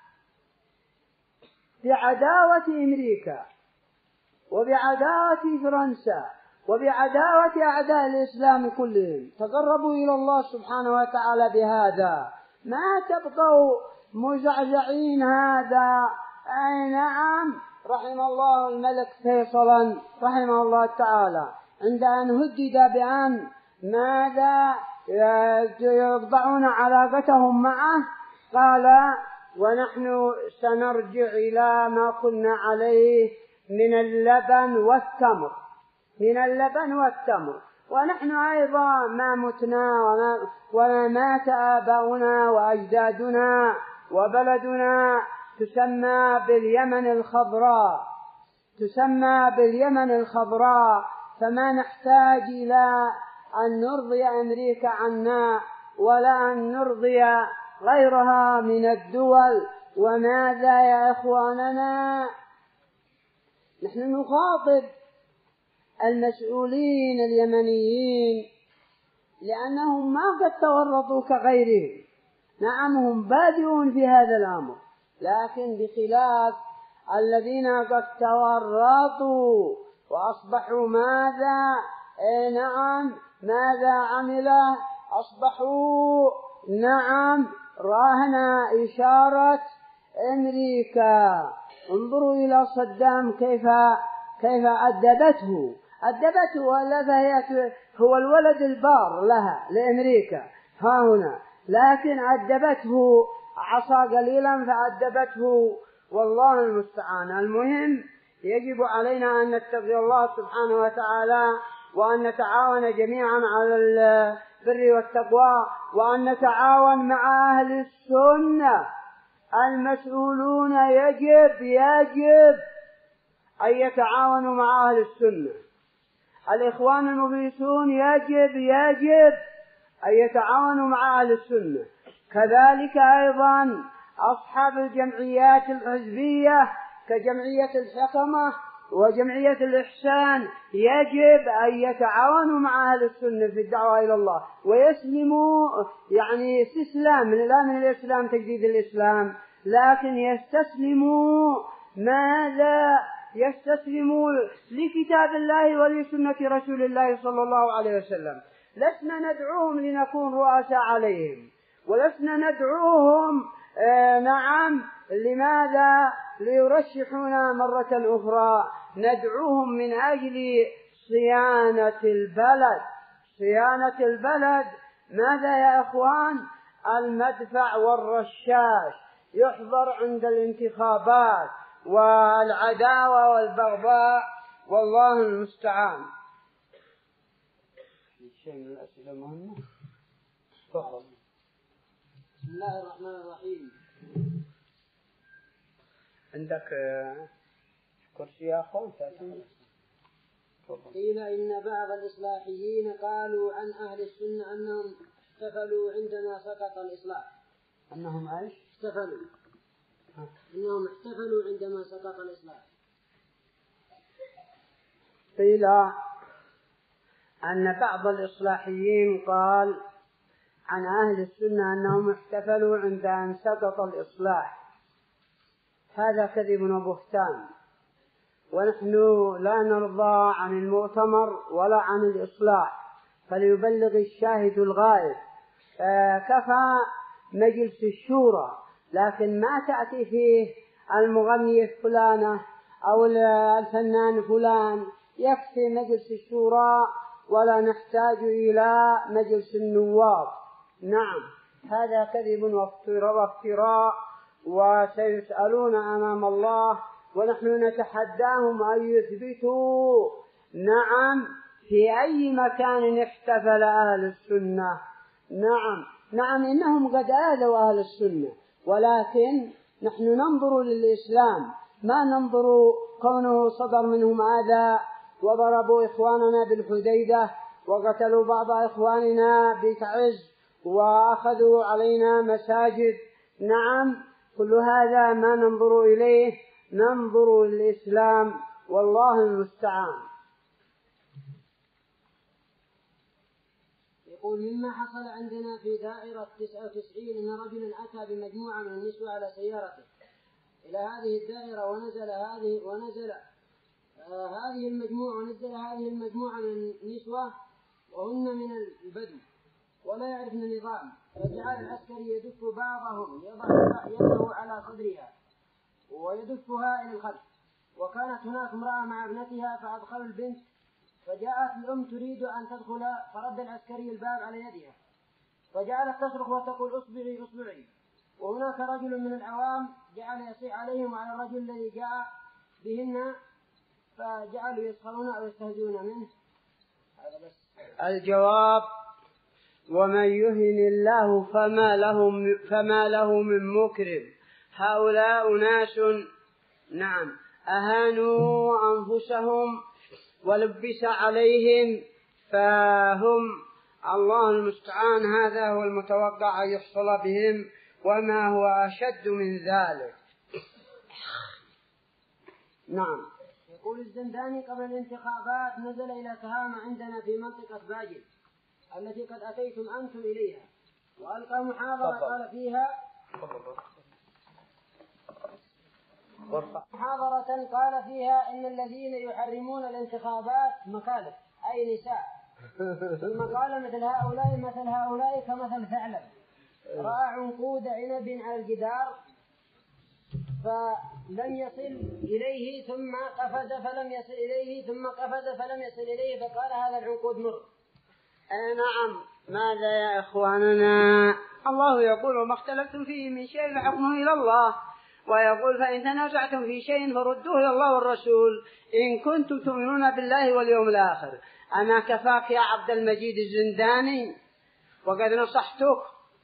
بعداوة أمريكا وبعداوة فرنسا وبعداوة أعداء الإسلام كلهم. تقربوا إلى الله سبحانه وتعالى بهذا، ما تبقوا مزعزعين هذا. أي نعم، رحم الله الملك فيصلا رحمه الله تعالى عند أن هدد بأن ماذا يقطعون علاقتهم معه قال: ونحن سنرجع إلى ما كنا عليه من اللبن والتمر، من اللبن والتمر. ونحن أيضا ما متنا وما, وما مات آباؤنا وأجدادنا، وبلدنا تسمى باليمن الخضراء، تسمى باليمن الخضراء. فما نحتاج إلى أن نرضي أمريكا عنا ولا أن نرضي غيرها من الدول. وماذا يا إخواننا؟ نحن نخاطب المسؤولين اليمنيين لأنهم ما قد تورطوا كغيرهم. نعم، هم بادئون في هذا الأمر، لكن بخلاف الذين قد تورطوا وأصبحوا ماذا؟ إيه نعم، ماذا عمله؟ أصبحوا نعم راهن إشارة أمريكا. انظروا إلى صدام كيف كيف أدبته أدبته ولا هو الولد البار لها لأمريكا ها هنا، لكن أدبته عصا قليلا فأدبته، والله المستعان. المهم يجب علينا أن نتقي الله سبحانه وتعالى، وأن نتعاون جميعا على البر والتقوى، وأن نتعاون مع أهل السنة. المسؤولون يجب يجب أن يتعاونوا مع أهل السنة. الإخوان المبلسون يجب يجب أن يتعاونوا مع أهل السنة. كذلك أيضا أصحاب الجمعيات الحزبية كجمعية الحكمة وجمعية الإحسان يجب أن يتعاونوا مع أهل السنة في الدعوة إلى الله، ويسلموا يعني استسلام، لا من الإسلام تجديد الإسلام، لكن يستسلموا ماذا؟ يستسلموا لكتاب الله ولسنة رسول الله صلى الله عليه وسلم. لسنا ندعوهم لنكون رؤساء عليهم، ولسنا ندعوهم آه نعم لماذا؟ ليرشحونا مرة أخرى. ندعوهم من أجل صيانة البلد، صيانة البلد. ماذا يا أخوان؟ المدفع والرشاش يحضر عند الانتخابات، والعداوة والبغضاء، والله المستعان. شيء من الأسئلة مهمة؟ تفضل. بسم الله الرحمن الرحيم. عندك كرسي يا أخوان؟ قيل إن بعض الإصلاحيين قالوا عن أهل السنة أنهم احتفلوا عندما سقط الإصلاح. أنهم إيش؟ احتفلوا إنهم احتفلوا عندما سقط الإصلاح. قيل أن بعض الإصلاحيين قال عن أهل السنة أنهم احتفلوا عند أن سقط الإصلاح. هذا كذب وبهتان، ونحن لا نرضى عن المؤتمر ولا عن الإصلاح، فليبلغ الشاهد الغائب. كفى مجلس الشورى، لكن ما تأتي فيه المغنية فلانة أو الفنان فلان. يكفي مجلس الشورى ولا نحتاج إلى مجلس النواب. نعم، هذا كذب وافتراء، وسيسألون أمام الله، ونحن نتحداهم أن يثبتوا نعم في أي مكان احتفل أهل السنة. نعم نعم إنهم قد آذوا أهل السنة، ولكن نحن ننظر للإسلام، ما ننظر كونه صدر منهم آذى وضربوا إخواننا بالحديدة وقتلوا بعض إخواننا بتعز وأخذوا علينا مساجد. نعم كل هذا ما ننظر إليه، ننظر للإسلام والله المستعان. يقول مما حصل عندنا في دائرة تسعة وتسعين أن رجلا أتى بمجموعة من النسوة على سيارته إلى هذه الدائرة ونزل هذه ونزل آه هذه المجموعة ونزل هذه المجموعة من النسوة وهن من البدو ولا يعرفن النظام، فجعل العسكري يدف بعضهم يضع يده على صدرها ويدفها إلى الخلف، وكانت هناك امرأة مع ابنتها فأدخلوا البنت، فجاءت الأم تريد أن تدخل فرد العسكري الباب على يدها فجعلت تصرخ وتقول اصبعي اصبعي، وهناك رجل من العوام جعل يصيح عليهم وعلى الرجل الذي جاء بهن فجعلوا يسخرون أو يستهزئون منه. هذا بس الجواب: ومن يهن الله فما له فما له من مكرم. هؤلاء ناس نعم أهانوا أنفسهم ولبس عليهم فهم الله المستعان، هذا هو المتوقع أن يحصل بهم وما هو أشد من ذلك. نعم. يقول الزنداني قبل الانتخابات نزل إلى تهامة عندنا في منطقة باجل التي قد أتيتم أنتم إليها، وألقى محاضرة قال فيها محاضرة قال فيها إن الذين يحرمون الانتخابات مكالب أي نساء، ثم قال مثل هؤلاء مثل هؤلاء كمثل ثعلب رأى عنقود عنب على الجدار فلم يصل إليه ثم قفز فلم يصل إليه ثم قفز فلم يصل إليه فقال هذا العنقود مر. أي نعم. ماذا يا إخواننا؟ الله يقول وما اختلفتم فيه من شيء فحكمه إلى الله، ويقول فإن تنازعتم في شيء فردوه إلى الله والرسول إن كنتم تؤمنون بالله واليوم الآخر. أنا كفاك يا عبد المجيد الزنداني وقد نصحتك.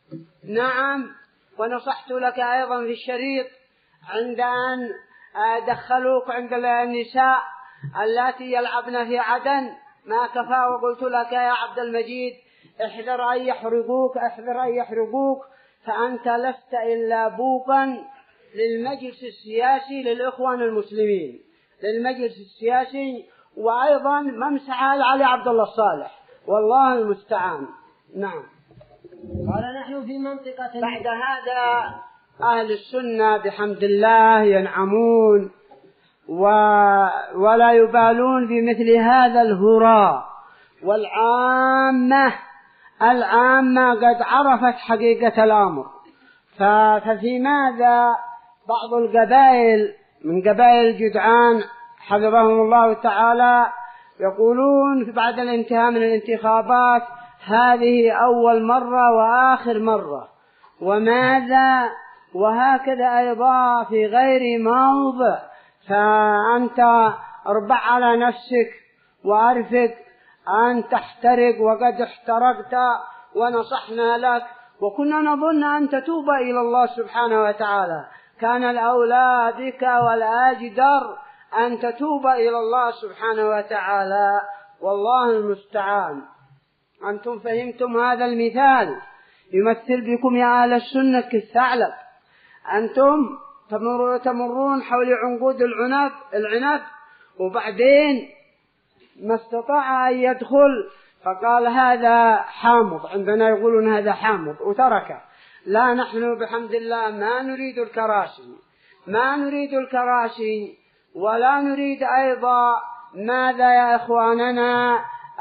نعم ونصحت لك أيضا في الشريط عند أن دخلوك عند النساء اللاتي يلعبن في عدن، ما كفى وقلت لك يا عبد المجيد احذر أن يحرقوك احذر أن يحرقوك فأنت لست إلا بوقا للمجلس السياسي للإخوان المسلمين، للمجلس السياسي وأيضا ممسحة علي عبد الله الصالح والله المستعان. نعم. قال نحن في منطقة بعد هذا أهل السنة بحمد الله ينعمون و... ولا يبالون بمثل هذا الهراء، والعامة العامة قد عرفت حقيقة الأمر. ف... ففي ماذا بعض القبائل من قبائل جدعان حفظهم الله تعالى يقولون بعد الانتهاء من الانتخابات هذه أول مرة وآخر مرة، وماذا وهكذا أيضا في غير موضع، فأنت اربع على نفسك وأرفق أن تحترق وقد احترقت ونصحنا لك وكنا نظن أن تتوب إلى الله سبحانه وتعالى، كان الأولى بك والأجدر أن تتوب إلى الله سبحانه وتعالى والله المستعان. أنتم فهمتم هذا المثال يمثل بكم يا أهل السنة كالثعلب، أنتم تمرون حول عنقود العنب العنب وبعدين ما استطاع أن يدخل فقال هذا حامض، عندنا يقولون هذا حامض وتركه. لا، نحن بحمد الله ما نريد الكراسي ما نريد الكراسي ولا نريد أيضا ماذا يا إخواننا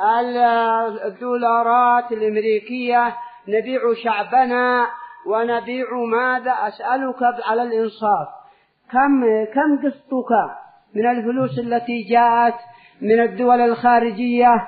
الدولارات الأمريكية، نبيع شعبنا ونبيع ماذا. أسألك على الإنصاف، كم كم قسطك من الفلوس التي جاءت من الدول الخارجية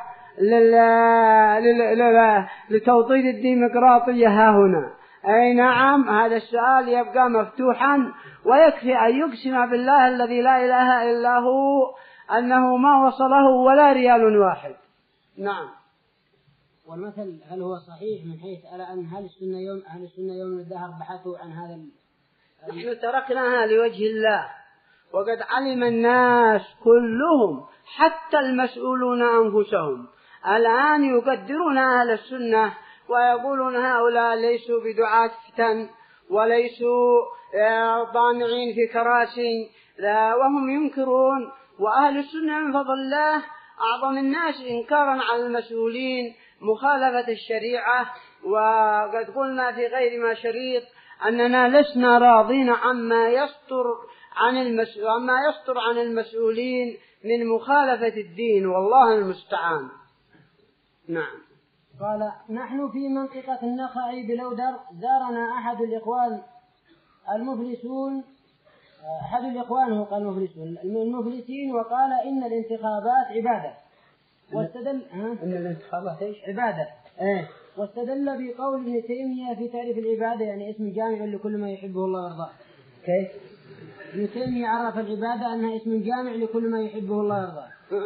لتوطيد الديمقراطية ها هنا؟ أي نعم، هذا السؤال يبقى مفتوحا، ويكفي أن يقسم بالله الذي لا إله إلا هو أنه ما وصله ولا ريال واحد. نعم. والمثل هل هو صحيح من حيث ألا أن هل السنة يوم أهل السنة يوم الدهر بحثوا عن هذا ال... نحن تركناها لوجه الله، وقد علم الناس كلهم حتى المسؤولون أنفسهم الآن يقدرون أهل السنة ويقولون هؤلاء ليسوا بدعاة فتن وليسوا ضامعين في كراسي، وهم ينكرون. وأهل السنة من فضل الله أعظم الناس إنكارا على المسؤولين مخالفة الشريعة. وقد قلنا في غير ما شريط أننا لسنا راضين عما يصدر عن المسؤول عما يصدر عن المسؤولين من مخالفة الدين، والله المستعان. نعم. قال: نحن في منطقة النخع بلودر زارنا أحد الإخوان المفلسون أحد الإخوان هو قال المفلسون المفلسين وقال إن الانتخابات عبادة، واستدل إن الانتخابات إيش؟ عبادة. إيه. واستدل بقول ابن تيمية في تعريف العبادة يعني اسم جامع لكل ما يحبه الله ويرضاه. كيف؟ ابن تيمية عرف العبادة أنها اسم جامع لكل ما يحبه الله ويرضاه.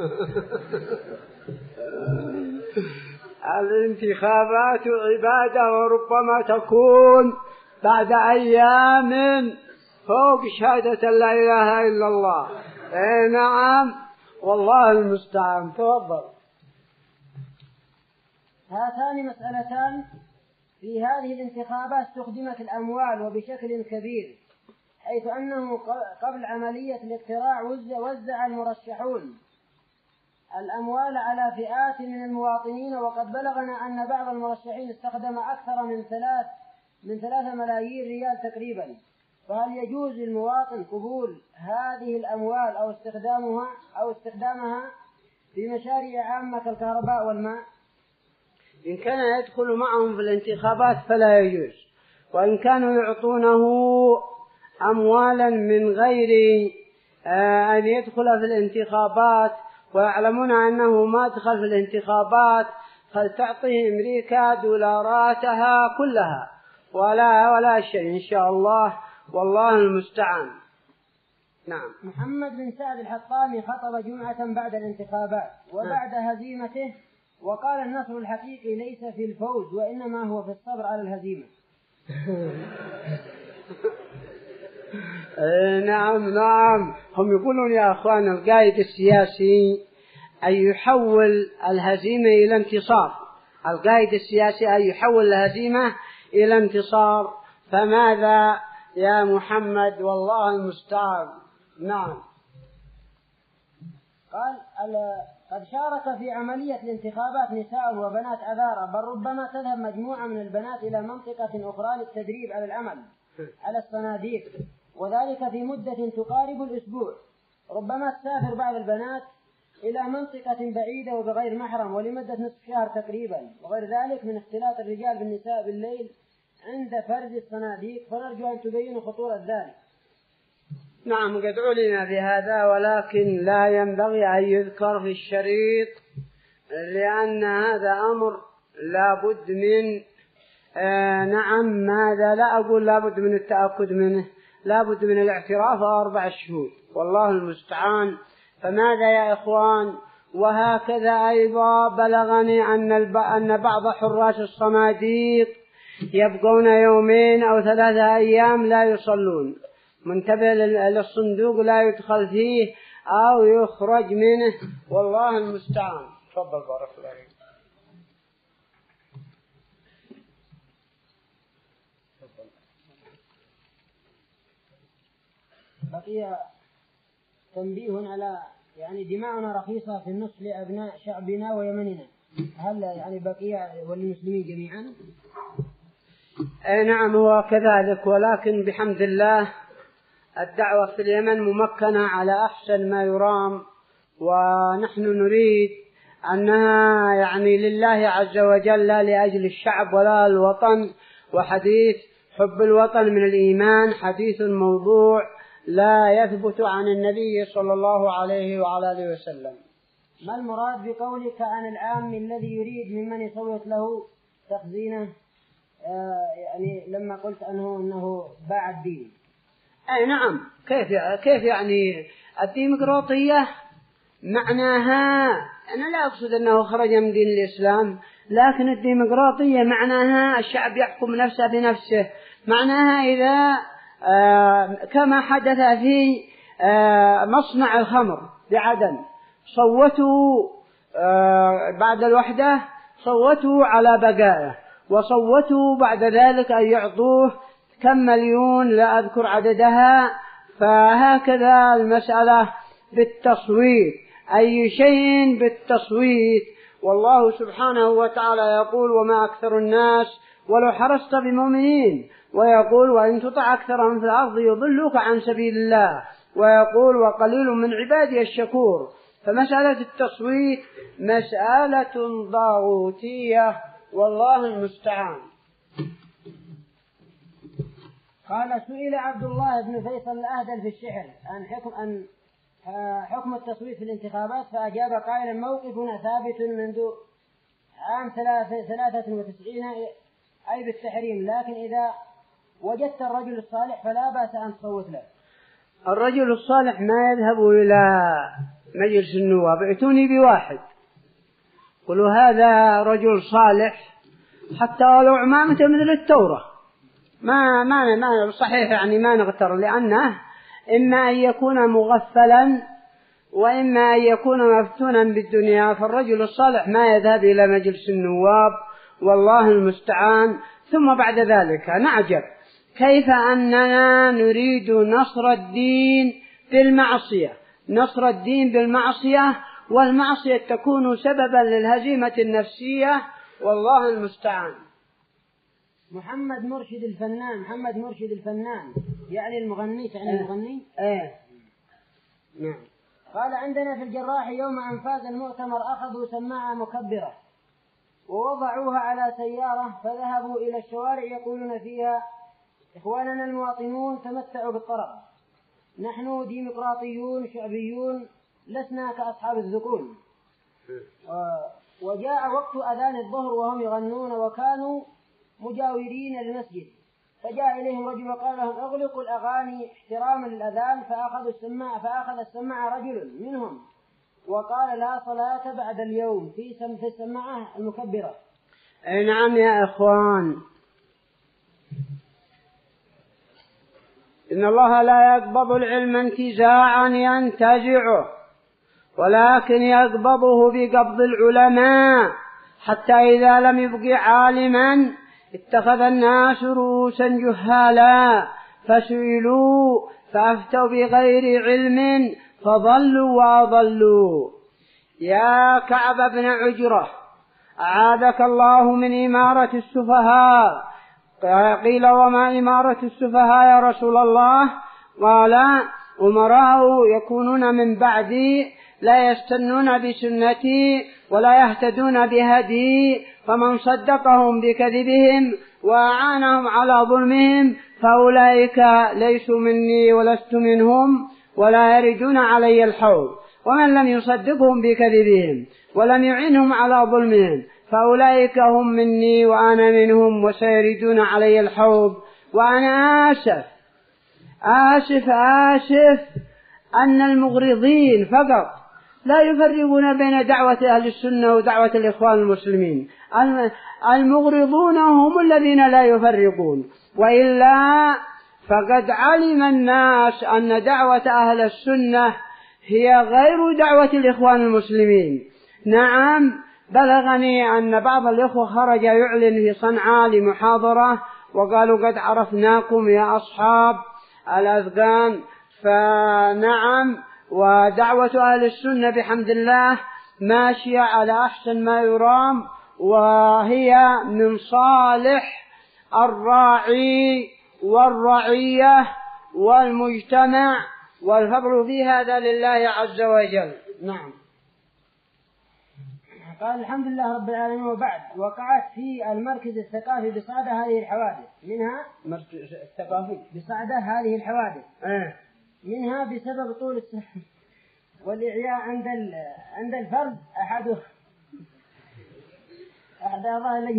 الانتخابات عبادة وربما تكون بعد أيام فوق شهادة لا إله إلا الله. إيه نعم، والله المستعان. تفضل. هاتان مسألتان في هذه الانتخابات استخدمت الأموال وبشكل كبير، حيث أنه قبل عملية الاقتراع وزع المرشحون الأموال على فئات من المواطنين، وقد بلغنا أن بعض المرشحين استخدم أكثر من ثلاث من ثلاثة ملايين ريال تقريبا. فهل يجوز للمواطن قبول هذه الأموال أو استخدامها أو استخدامها في مشاريع عامة كالكهرباء والماء؟ إن كان يدخل معهم في الانتخابات فلا يجوز، وإن كانوا يعطونه أموالا من غير أن يدخل في الانتخابات ويعلمون أنه ما دخل في الانتخابات فلتعطيه أمريكا دولاراتها كلها ولا ولا شيء إن شاء الله، والله المستعان. نعم. محمد بن سعد الحطامي خطب جمعة بعد الانتخابات وبعد هزيمته وقال: النصر الحقيقي ليس في الفوز وإنما هو في الصبر على الهزيمة. نعم نعم، هم يقولون يا أخوان القائد السياسي أن يحول الهزيمة إلى انتصار، القائد السياسي أن يحول الهزيمة إلى انتصار، فماذا يا محمد؟ والله المستعان. نعم. قال: قد شارك في عملية الانتخابات نساء وبنات عذارى، بل ربما تذهب مجموعة من البنات إلى منطقة أخرى للتدريب على العمل على الصناديق، وذلك في مدة تقارب الأسبوع. ربما تسافر بعض البنات إلى منطقة بعيدة وبغير محرم ولمدة نصف شهر تقريبا، وغير ذلك من اختلاط الرجال بالنساء بالليل عند فرز الصناديق، فنرجو أن تبين خطورة ذلك. نعم، قد علم بهذا، ولكن لا ينبغي أن يذكر في الشريط، لأن هذا أمر لا بد من آه نعم ماذا لا أقول لا بد من التأكد منه، لا بد من الاعتراف أربع شهور، والله المستعان. فماذا يا إخوان؟ وهكذا أيضا بلغني أن, الب... أن بعض حراس الصناديق يبقون يومين أو ثلاثة أيام لا يصلون، منتبه للصندوق لا يدخل فيه أو يخرج منه، والله المستعان. تفضل بارك الله فيك. بقي تنبيه على يعني دماؤنا رخيصة في النصف لأبناء شعبنا ويمننا، هل يعني بقي والمسلمين جميعا؟ أي نعم هو كذلك، ولكن بحمد الله الدعوة في اليمن ممكنة على أحسن ما يرام، ونحن نريد أنها يعني لله عز وجل لأجل الشعب ولا الوطن، وحديث حب الوطن من الإيمان حديث موضوع لا يثبت عن النبي صلى الله عليه وعلى آله وسلم. ما المراد بقولك عن العام الذي يريد ممن يصوت له تخزينه؟ آه يعني لما قلت أنه أنه باع الدين. أي نعم، كيف كيف يعني الديمقراطية معناها أنا لا أقصد أنه خرج من دين الإسلام، لكن الديمقراطية معناها الشعب يحكم نفسه بنفسه. معناها إذا آه كما حدث في آه مصنع الخمر بعدن، صوتوا آه بعد الوحدة صوتوا على بقائه، وصوتوا بعد ذلك أن يعطوه كم مليون لا أذكر عددها. فهكذا المسألة بالتصويت، أي شيء بالتصويت. والله سبحانه وتعالى يقول وما أكثر الناس ولو حرصت بمؤمنين، ويقول وإن تطع أكثرهم في الأرض يضلوك عن سبيل الله، ويقول وقليل من عبادي الشكور. فمسألة التصويت مسألة ضاغوتية والله المستعان. قال سئل عبد الله بن فيصل الأهدل في الشحر عن حكم أن حكم التصويت في الانتخابات، فأجاب قائلا موقفنا ثابت منذ عام ثلاثة وتسعين أي بالتحريم، لكن إذا وجدت الرجل الصالح فلا بأس أن تصوت له. الرجل الصالح ما يذهب إلى مجلس النواب، ائتوني بواحد قلوا هذا رجل صالح حتى ولو عمامة مثل التورة، ما ما ما صحيح يعني ما نغتر، لأنه إما أن يكون مغفلا وإما أن يكون مفتونا بالدنيا. فالرجل الصالح ما يذهب إلى مجلس النواب والله المستعان. ثم بعد ذلك نعجب كيف أننا نريد نصر الدين بالمعصية، نصر الدين بالمعصية، والمعصية تكون سببا للهزيمة النفسية والله المستعان. محمد مرشد الفنان محمد مرشد الفنان يعني المغني، يعني آه. المغني آه. نعم. قال عندنا في الجراح يوم أن فاز المؤتمر أخذوا سماعة مكبرة ووضعوها على سيارة، فذهبوا إلى الشوارع يقولون فيها إخواننا المواطنون تمتعوا بالطرب، نحن ديمقراطيون شعبيون لسنا كأصحاب الذقون. وجاء وقت أذان الظهر وهم يغنون وكانوا مجاورين للمسجد، فجاء إليهم رجل وقال لهم اغلقوا الأغاني احتراما للأذان، فأخذوا السماعة فأخذ السماعة رجل منهم وقال لا صلاة بعد اليوم في سم في السماعة المكبرة. أي نعم يا إخوان، إن الله لا يقبض العلم انتزاعا ينتزعه، ولكن يقبضه بقبض العلماء، حتى إذا لم يبق عالما اتخذ الناس رؤوسا جهالا فسئلوا فأفتوا بغير علم فضلوا وأضلوا. يا كعب بن عجرة أعاذك الله من إمارة السفهاء. قيل وما إمارة السفهاء يا رسول الله؟ قال أمراء يكونون من بعدي لا يستنون بسنتي ولا يهتدون بهدي، فمن صدقهم بكذبهم وأعانهم على ظلمهم فأولئك ليسوا مني ولست منهم ولا يردون علي الحوض، ومن لم يصدقهم بكذبهم ولم يعنهم على ظلمهم فأولئك هم مني وأنا منهم وسيردون علي الحوض. وأنا آسف آسف آسف أن المغرضين فقط لا يفرقون بين دعوة أهل السنة ودعوة الإخوان المسلمين. المغرضون هم الذين لا يفرقون، وإلا فقد علم الناس أن دعوة أهل السنة هي غير دعوة الإخوان المسلمين. نعم، بلغني أن بعض الإخوة خرج يعلن في صنعاء لمحاضرة وقالوا قد عرفناكم يا أصحاب الأذقان. فنعم، ودعوة أهل السنة بحمد الله ماشية على أحسن ما يرام، وهي من صالح الراعي والرعية والمجتمع، والفضل في هذا لله عز وجل. نعم. قال الحمد لله رب العالمين. وبعد، وقعت في المركز الثقافي بصعدة هذه الحوادث، منها مركز الثقافي بصعدة هذه الحوادث آه. منها بسبب طول السفر والإعياء عند عند الفرد أحد أحد أعضاء اللجنة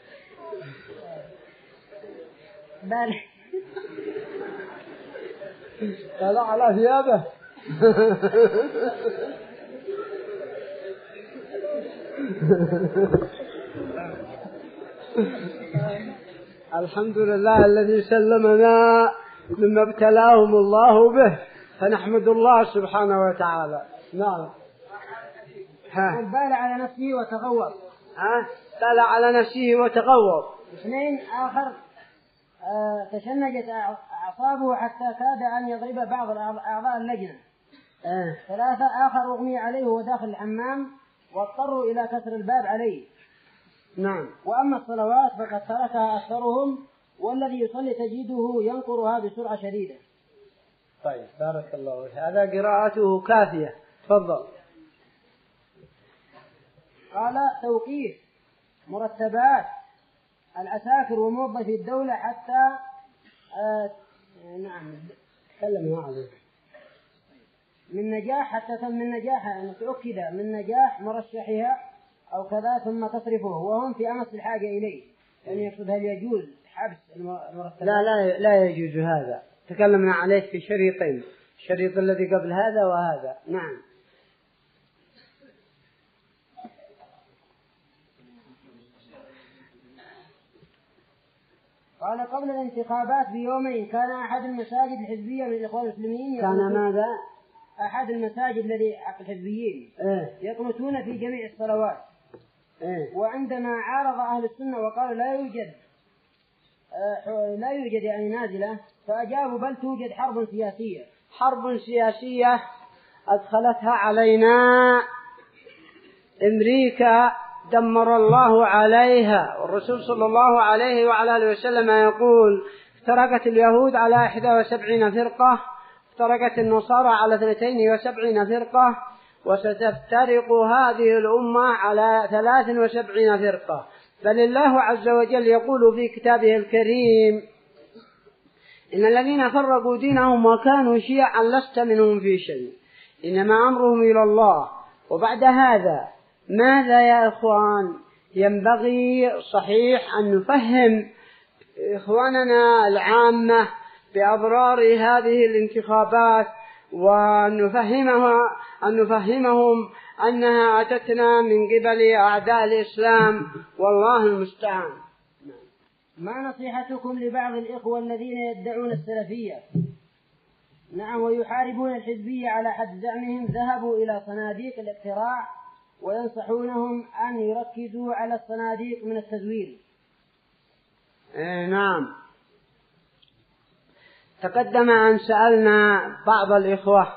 بل طلع على ثيابه. الحمد لله الذي سلمنا مما ابتلاهم الله به، فنحمد الله سبحانه وتعالى. نعم. بال على نفسه وتغوط. ها بال على نفسه وتغوط. اثنين آخر آه تشنجت أعصابه حتى كاد أن يضرب بعض أعضاء اللجنة. آه. ثلاثة آخر أغمي عليه وهو داخل الحمام واضطروا إلى كسر الباب عليه. نعم. وأما الصلوات فقد تركها أكثرهم، والذي يصلي تجده ينقرها بسرعة شديدة. طيب بارك الله فيك، هذا قراءته كافية. تفضل. قال توقيف مرتبات العساكر وموظفي الدولة حتى آه نعم تكلم معه من نجاح حتى تم من نجاح أن تؤكد من نجاح مرشحها أو كذا ثم تصرفه وهم في أمس الحاجة إليه. يعني يقصد هل يجوز حبس المرتبات؟ لا لا لا يجوز هذا. تكلمنا عليه في شريطين، الشريط الذي قبل هذا وهذا. نعم. قال قبل الانتخابات بيومين كان أحد المساجد الحزبية من الإخوان المسلمين كان ماذا؟ أحد المساجد الذي حق الحزبيين إيه؟ يقنتون في جميع الصلوات. إيه؟ وعندما عارض أهل السنة وقالوا لا يوجد آه لا يوجد يعني نازلة، فأجابوا بل توجد حرب سياسية. حرب سياسية أدخلتها علينا أمريكا دمر الله عليها، والرسول صلى الله عليه وعلى آله وسلم يقول افترقت اليهود على إحدى وسبعين فرقة، افترقت النصارى على اثنتين وسبعين فرقة، وستفترق هذه الأمة على ثلاث وسبعين فرقة. بل الله عز وجل يقول في كتابه الكريم إن الذين فرقوا دينهم وكانوا شيعا لست منهم في شيء إنما أمرهم إلى الله. وبعد هذا ماذا يا إخوان؟ ينبغي صحيح أن نفهم إخواننا العامة بأضرار هذه الانتخابات، وأن نفهمها أن نفهمهم أنها أتتنا من قبل أعداء الإسلام، والله المستعان. ما نصيحتكم لبعض الإخوة الذين يدعون السلفية نعم ويحاربون الحزبية على حد زعمهم ذهبوا إلى صناديق الاقتراع وينصحونهم أن يركزوا على الصناديق من التزوير؟ إيه نعم. تقدم أن سألنا بعض الإخوة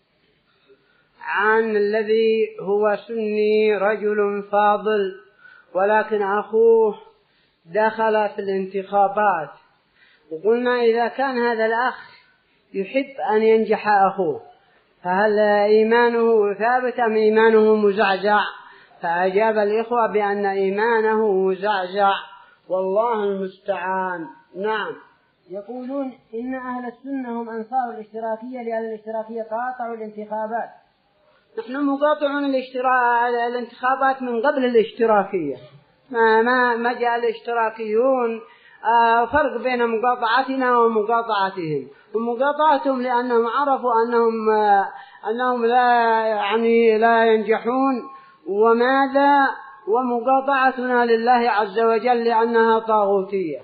عن الذي هو سني رجل فاضل ولكن أخوه دخل في الانتخابات، وقلنا إذا كان هذا الأخ يحب أن ينجح أخوه فهل إيمانه ثابت أم إيمانه مزعزع؟ فأجاب الإخوة بأن إيمانه مزعزع، والله المستعان. نعم. يقولون إن أهل السنة هم أنصار الاشتراكية لأن الاشتراكية قاطعوا الانتخابات. نحن مقاطعون الانتخابات من قبل الاشتراكية، ما ما ما جاء الاشتراكيون. آه فرق بين مقاطعتنا ومقاطعتهم، ومقاطعتهم لأنهم عرفوا أنهم آه أنهم لا يعني لا ينجحون، وماذا ومقاطعتنا لله عز وجل لأنها طاغوتية.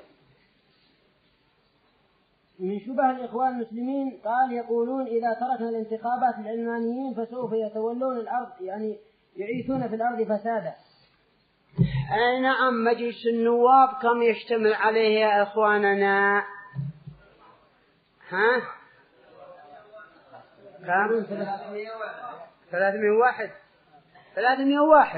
من شبه الإخوان المسلمين قال يقولون إذا تركنا الانتخابات العلمانيين فسوف يتولون الأرض، يعني يعيثون في الأرض فسادا. أي نعم. مجلس النواب كم يشتمل عليه يا إخواننا؟ ها؟ كم؟ ثلاثمائة وواحد. ثلاثمائة وواحد.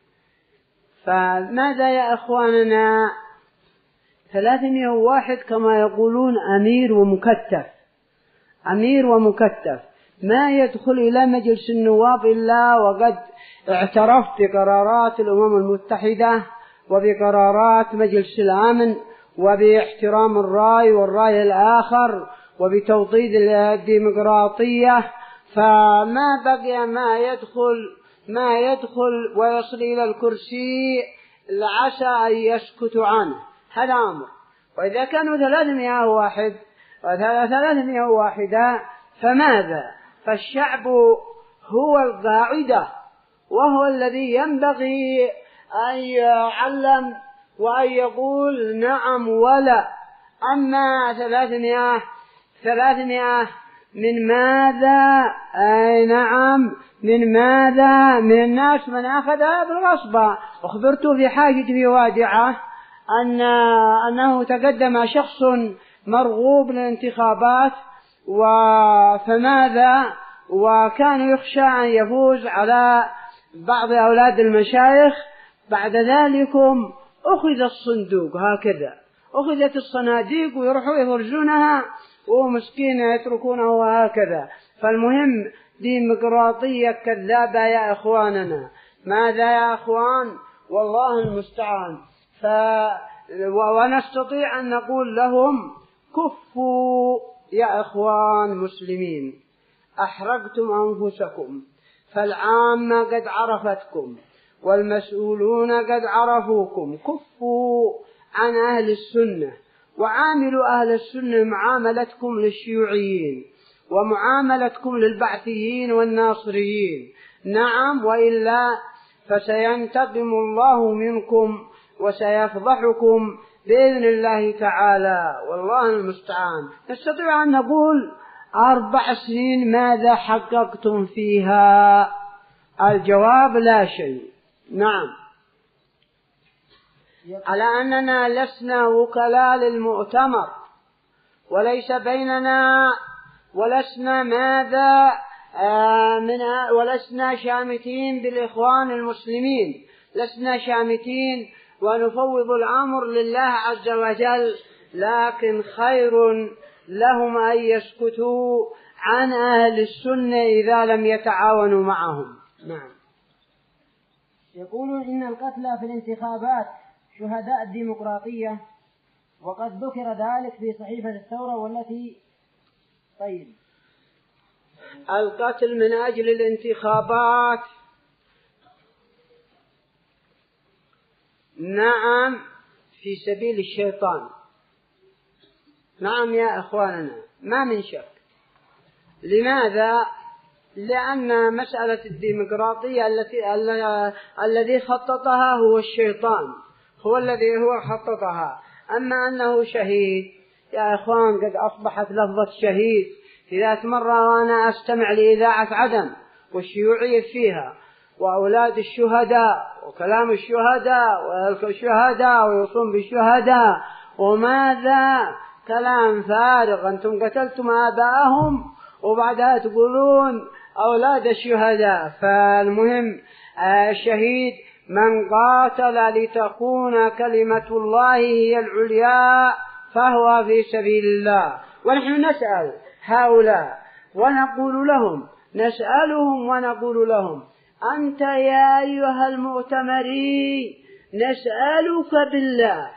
فماذا يا إخواننا؟ ثلاثمائة وواحد كما يقولون أمير ومكتف، أمير ومكتف ما يدخل إلى مجلس النواب إلا وقد اعترفت بقرارات الأمم المتحدة وبقرارات مجلس الأمن وباحترام الرأي والرأي الآخر وبتوطيد الديمقراطية، فما بقي ما يدخل ما يدخل ويصل إلى الكرسي لعسى أن يسكت عنه. هذا أمر. وإذا كانوا ثلاثمائة واحد ثلاثمائة وواحدة، فماذا؟ فالشعب هو القاعدة، وهو الذي ينبغي أن يعلم وأن يقول نعم ولا. أما ثلاثمائة ثلاثمائة من ماذا؟ أي نعم، من ماذا؟ من الناس من أخذها بالغصب. أخبرت في حاجة في وادعة أن أنه تقدم شخص مرغوب للانتخابات، فماذا؟ وكان يخشى أن يفوز على بعض أولاد المشايخ. بعد ذلك أخذ الصندوق، هكذا أخذت الصناديق ويروحوا يفرجونها ومسكين يتركونه هكذا. فالمهم ديمقراطية كذابة يا إخواننا. ماذا يا إخوان؟ والله المستعان. ف... ونستطيع أن نقول لهم كفوا يا إخوان مسلمين، أحرقتم أنفسكم، فالعامة قد عرفتكم والمسؤولون قد عرفوكم. كفوا عن أهل السنة، وعاملوا أهل السنة معاملتكم للشيوعيين ومعاملتكم للبعثيين والناصريين. نعم، وإلا فسينتقم الله منكم وسيفضحكم بإذن الله تعالى، والله المستعان. نستطيع أن نقول أربع سنين ماذا حققتم فيها؟ الجواب لا شيء. نعم، على أننا لسنا وكلاء للمؤتمر، وليس بيننا ولسنا ماذا آه من ولسنا شامتين بالإخوان المسلمين، لسنا شامتين ونفوض الأمر لله عز وجل، لكن خير لهم أن يسكتوا عن أهل السنة إذا لم يتعاونوا معهم. نعم. يقولون إن القتلى في الانتخابات شهداء الديمقراطية، وقد ذكر ذلك في صحيفة الثورة والتي طيب القتل من أجل الانتخابات نعم في سبيل الشيطان. نعم يا إخواننا، ما من شك. لماذا؟ لأن مسألة الديمقراطية التي الذي خططها هو الشيطان، هو الذي هو خططها. أما أنه شهيد يا إخوان، قد أصبحت لفظة شهيد في ذات مرة وأنا أستمع لإذاعة عدن والشيوعية فيها، وأولاد الشهداء وكلام الشهداء والشهداء ويصوم بالشهداء، وماذا؟ كلام فارغ. أنتم قتلتم آباءهم وبعدها تقولون أولاد الشهداء. فالمهم الشهيد من قاتل لتكون كلمة الله هي العليا فهو في سبيل الله. ونحن نسأل هؤلاء ونقول لهم، نسألهم ونقول لهم: أنت يا أيها المؤتمري نسألك بالله،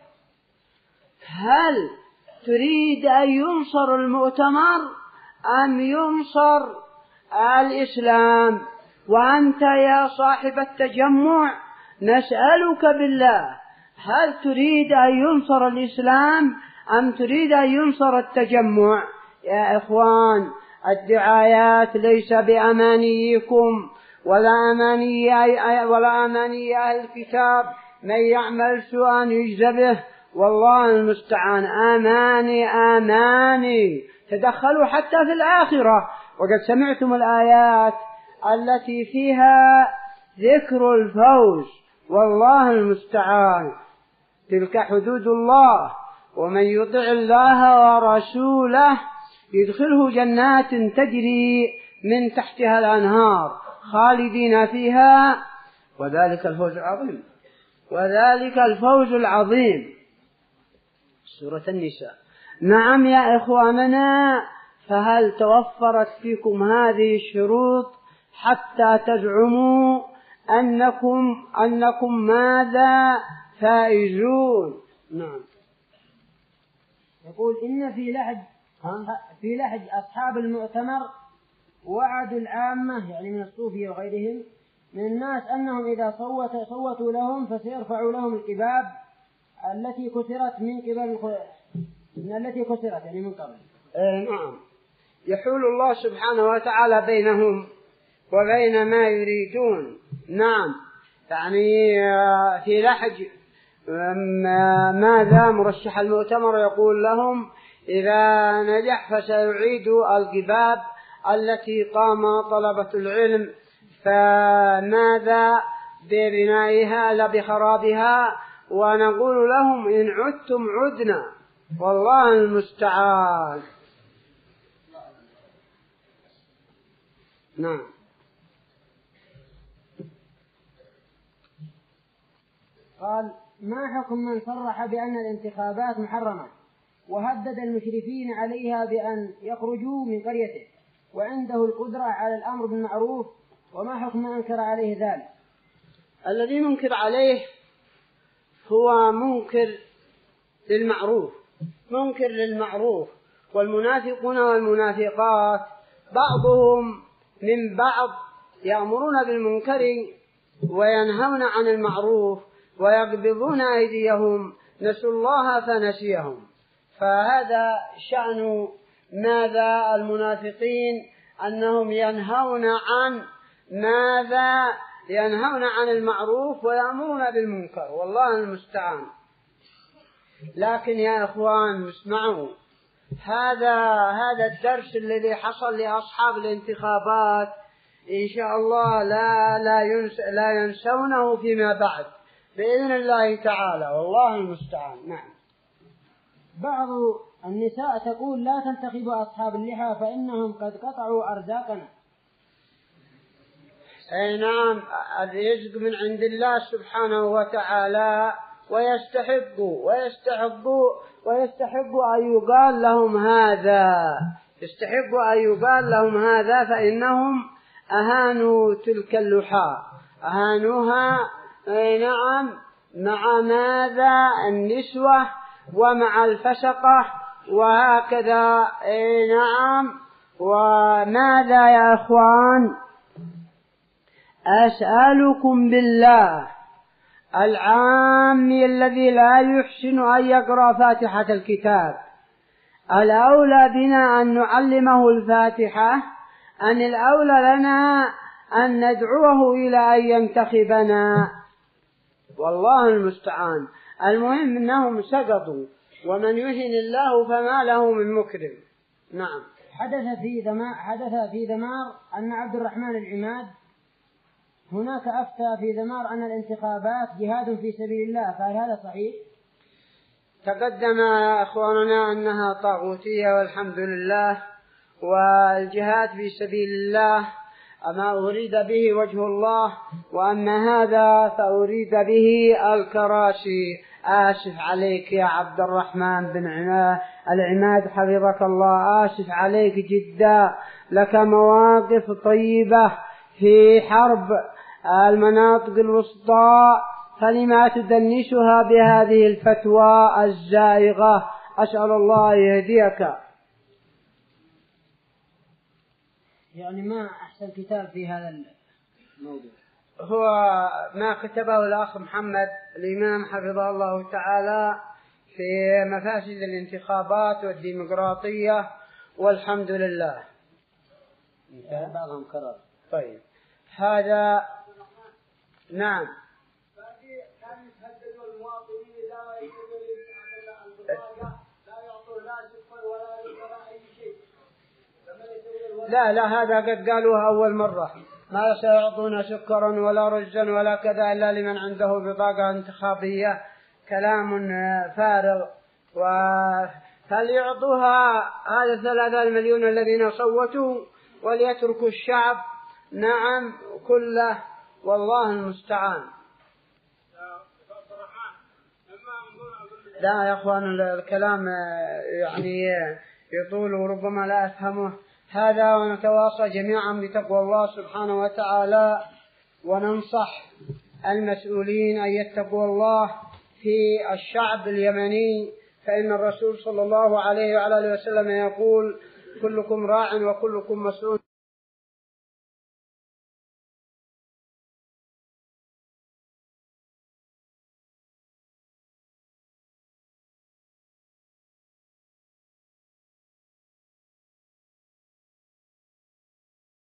هل تريد أن ينصر المؤتمر أم ينصر الإسلام؟ وأنت يا صاحب التجمع نسألك بالله، هل تريد أن ينصر الإسلام أم تريد أن ينصر التجمع؟ يا إخوان، الدعايات ليس بأمانيكم ولا أماني ولا أماني أهل الكتاب، من يعمل سوءا يجزى به، والله المستعان. آماني آماني تدخلوا حتى في الآخرة. وقد سمعتم الآيات التي فيها ذكر الفوز، والله المستعان. تلك حدود الله، ومن يطع الله ورسوله يدخله جنات تجري من تحتها الأنهار خالدين فيها، وذلك الفوز العظيم، وذلك الفوز العظيم. سورة النساء. نعم يا إخواننا، فهل توفرت فيكم هذه الشروط حتى تزعموا أنكم أنكم ماذا فائزون؟ نعم. يقول إن في لحج في لحج أصحاب المؤتمر وعدوا العامة، يعني من الصوفية وغيرهم من الناس، أنهم إذا صوت صوتوا لهم فسيرفعوا لهم الكباب التي كسرت من قبل من التي كسرت يعني من قبل. إيه نعم، يحول الله سبحانه وتعالى بينهم وبين ما يريدون. نعم، يعني في لحج ماذا مرشح المؤتمر يقول لهم إذا نجح فسيعيد القباب التي قام طلبة العلم، فماذا ببنائها لا بخرابها، ونقول لهم إن عدتم عدنا، والله المستعان. نعم. قال: ما حكم من صرح بأن الانتخابات محرمة وهدد المشرفين عليها بأن يخرجوا من قريته وعنده القدرة على الأمر بالمعروف، وما حكم من أنكر عليه ذلك؟ الذي منكر عليه هو منكر للمعروف، منكر للمعروف. والمنافقون والمنافقات بعضهم من بعض يأمرون بالمنكر وينهون عن المعروف ويقبضون أيديهم، نسوا الله فنسيهم. فهذا شأن ماذا المنافقين، أنهم ينهون عن ماذا ينهون عن المعروف ويأمرون بالمنكر، والله المستعان. لكن يا إخوان اسمعوا، هذا هذا الدرس الذي حصل لأصحاب الانتخابات إن شاء الله لا لا ينس لا ينسونه فيما بعد بإذن الله تعالى، والله المستعان. نعم. بعض النساء تقول: لا تنتخبوا أصحاب اللحى فإنهم قد قطعوا أرزاقنا. أي نعم، الرزق من عند الله سبحانه وتعالى، ويستحقوا ويستحقوا ويستحقوا أن يقال لهم هذا، يستحقوا أن يقال لهم هذا، فإنهم أهانوا تلك اللحى، أهانوها. أي نعم، مع ماذا النسوة ومع الفسقة وهكذا. أي نعم. وماذا يا أخوان؟ أسألكم بالله العامي الذي لا يحسن أن يقرأ فاتحة الكتاب، الأولى بنا أن نعلمه الفاتحة أن الأولى لنا أن ندعوه إلى أن ينتخبنا؟ والله المستعان. المهم أنهم سقطوا، ومن يهن الله فما له من مكرم. نعم. حدث في دمار حدث في دمار أن عبد الرحمن العماد هناك أفتى في دمار أن الانتخابات جهاد في سبيل الله، فهل هذا صحيح؟ تقدم يا أخواننا أنها طاغوتية والحمد لله، والجهاد في سبيل الله أما أريد به وجه الله، وأما هذا فأريد به الكراسي. آسف عليك يا عبد الرحمن بن العماد حفظك الله، آسف عليك جدا، لك مواقف طيبة في حرب المناطق الوسطى، فلما تدنسها بهذه الفتوى الزائغة؟ أسأل الله يهديك. يعني ما أحسن كتاب في هذا الموضوع؟ هو ما كتبه الأخ محمد الإمام حفظه الله تعالى في مفاسد الانتخابات والديمقراطية، والحمد لله. بعضهم كرر. طيب هذا نعم. لا لا هذا قد قالوها أول مرة، ما سيعطون سكرا ولا رزا ولا كذا إلا لمن عنده بطاقة انتخابية. كلام فارغ. فليعطوها هذا ثلاثة المليون الذين صوتوا وليتركوا الشعب نعم كله، والله المستعان. لا يا أخوان الكلام يعني يطول وربما لا أفهمه هذا، ونتواصى جميعا بتقوى الله سبحانه وتعالى، وننصح المسؤولين أن يتقوا الله في الشعب اليمني، فإن الرسول صلى الله عليه وعلى آله وسلم يقول: كلكم راع وكلكم مسؤول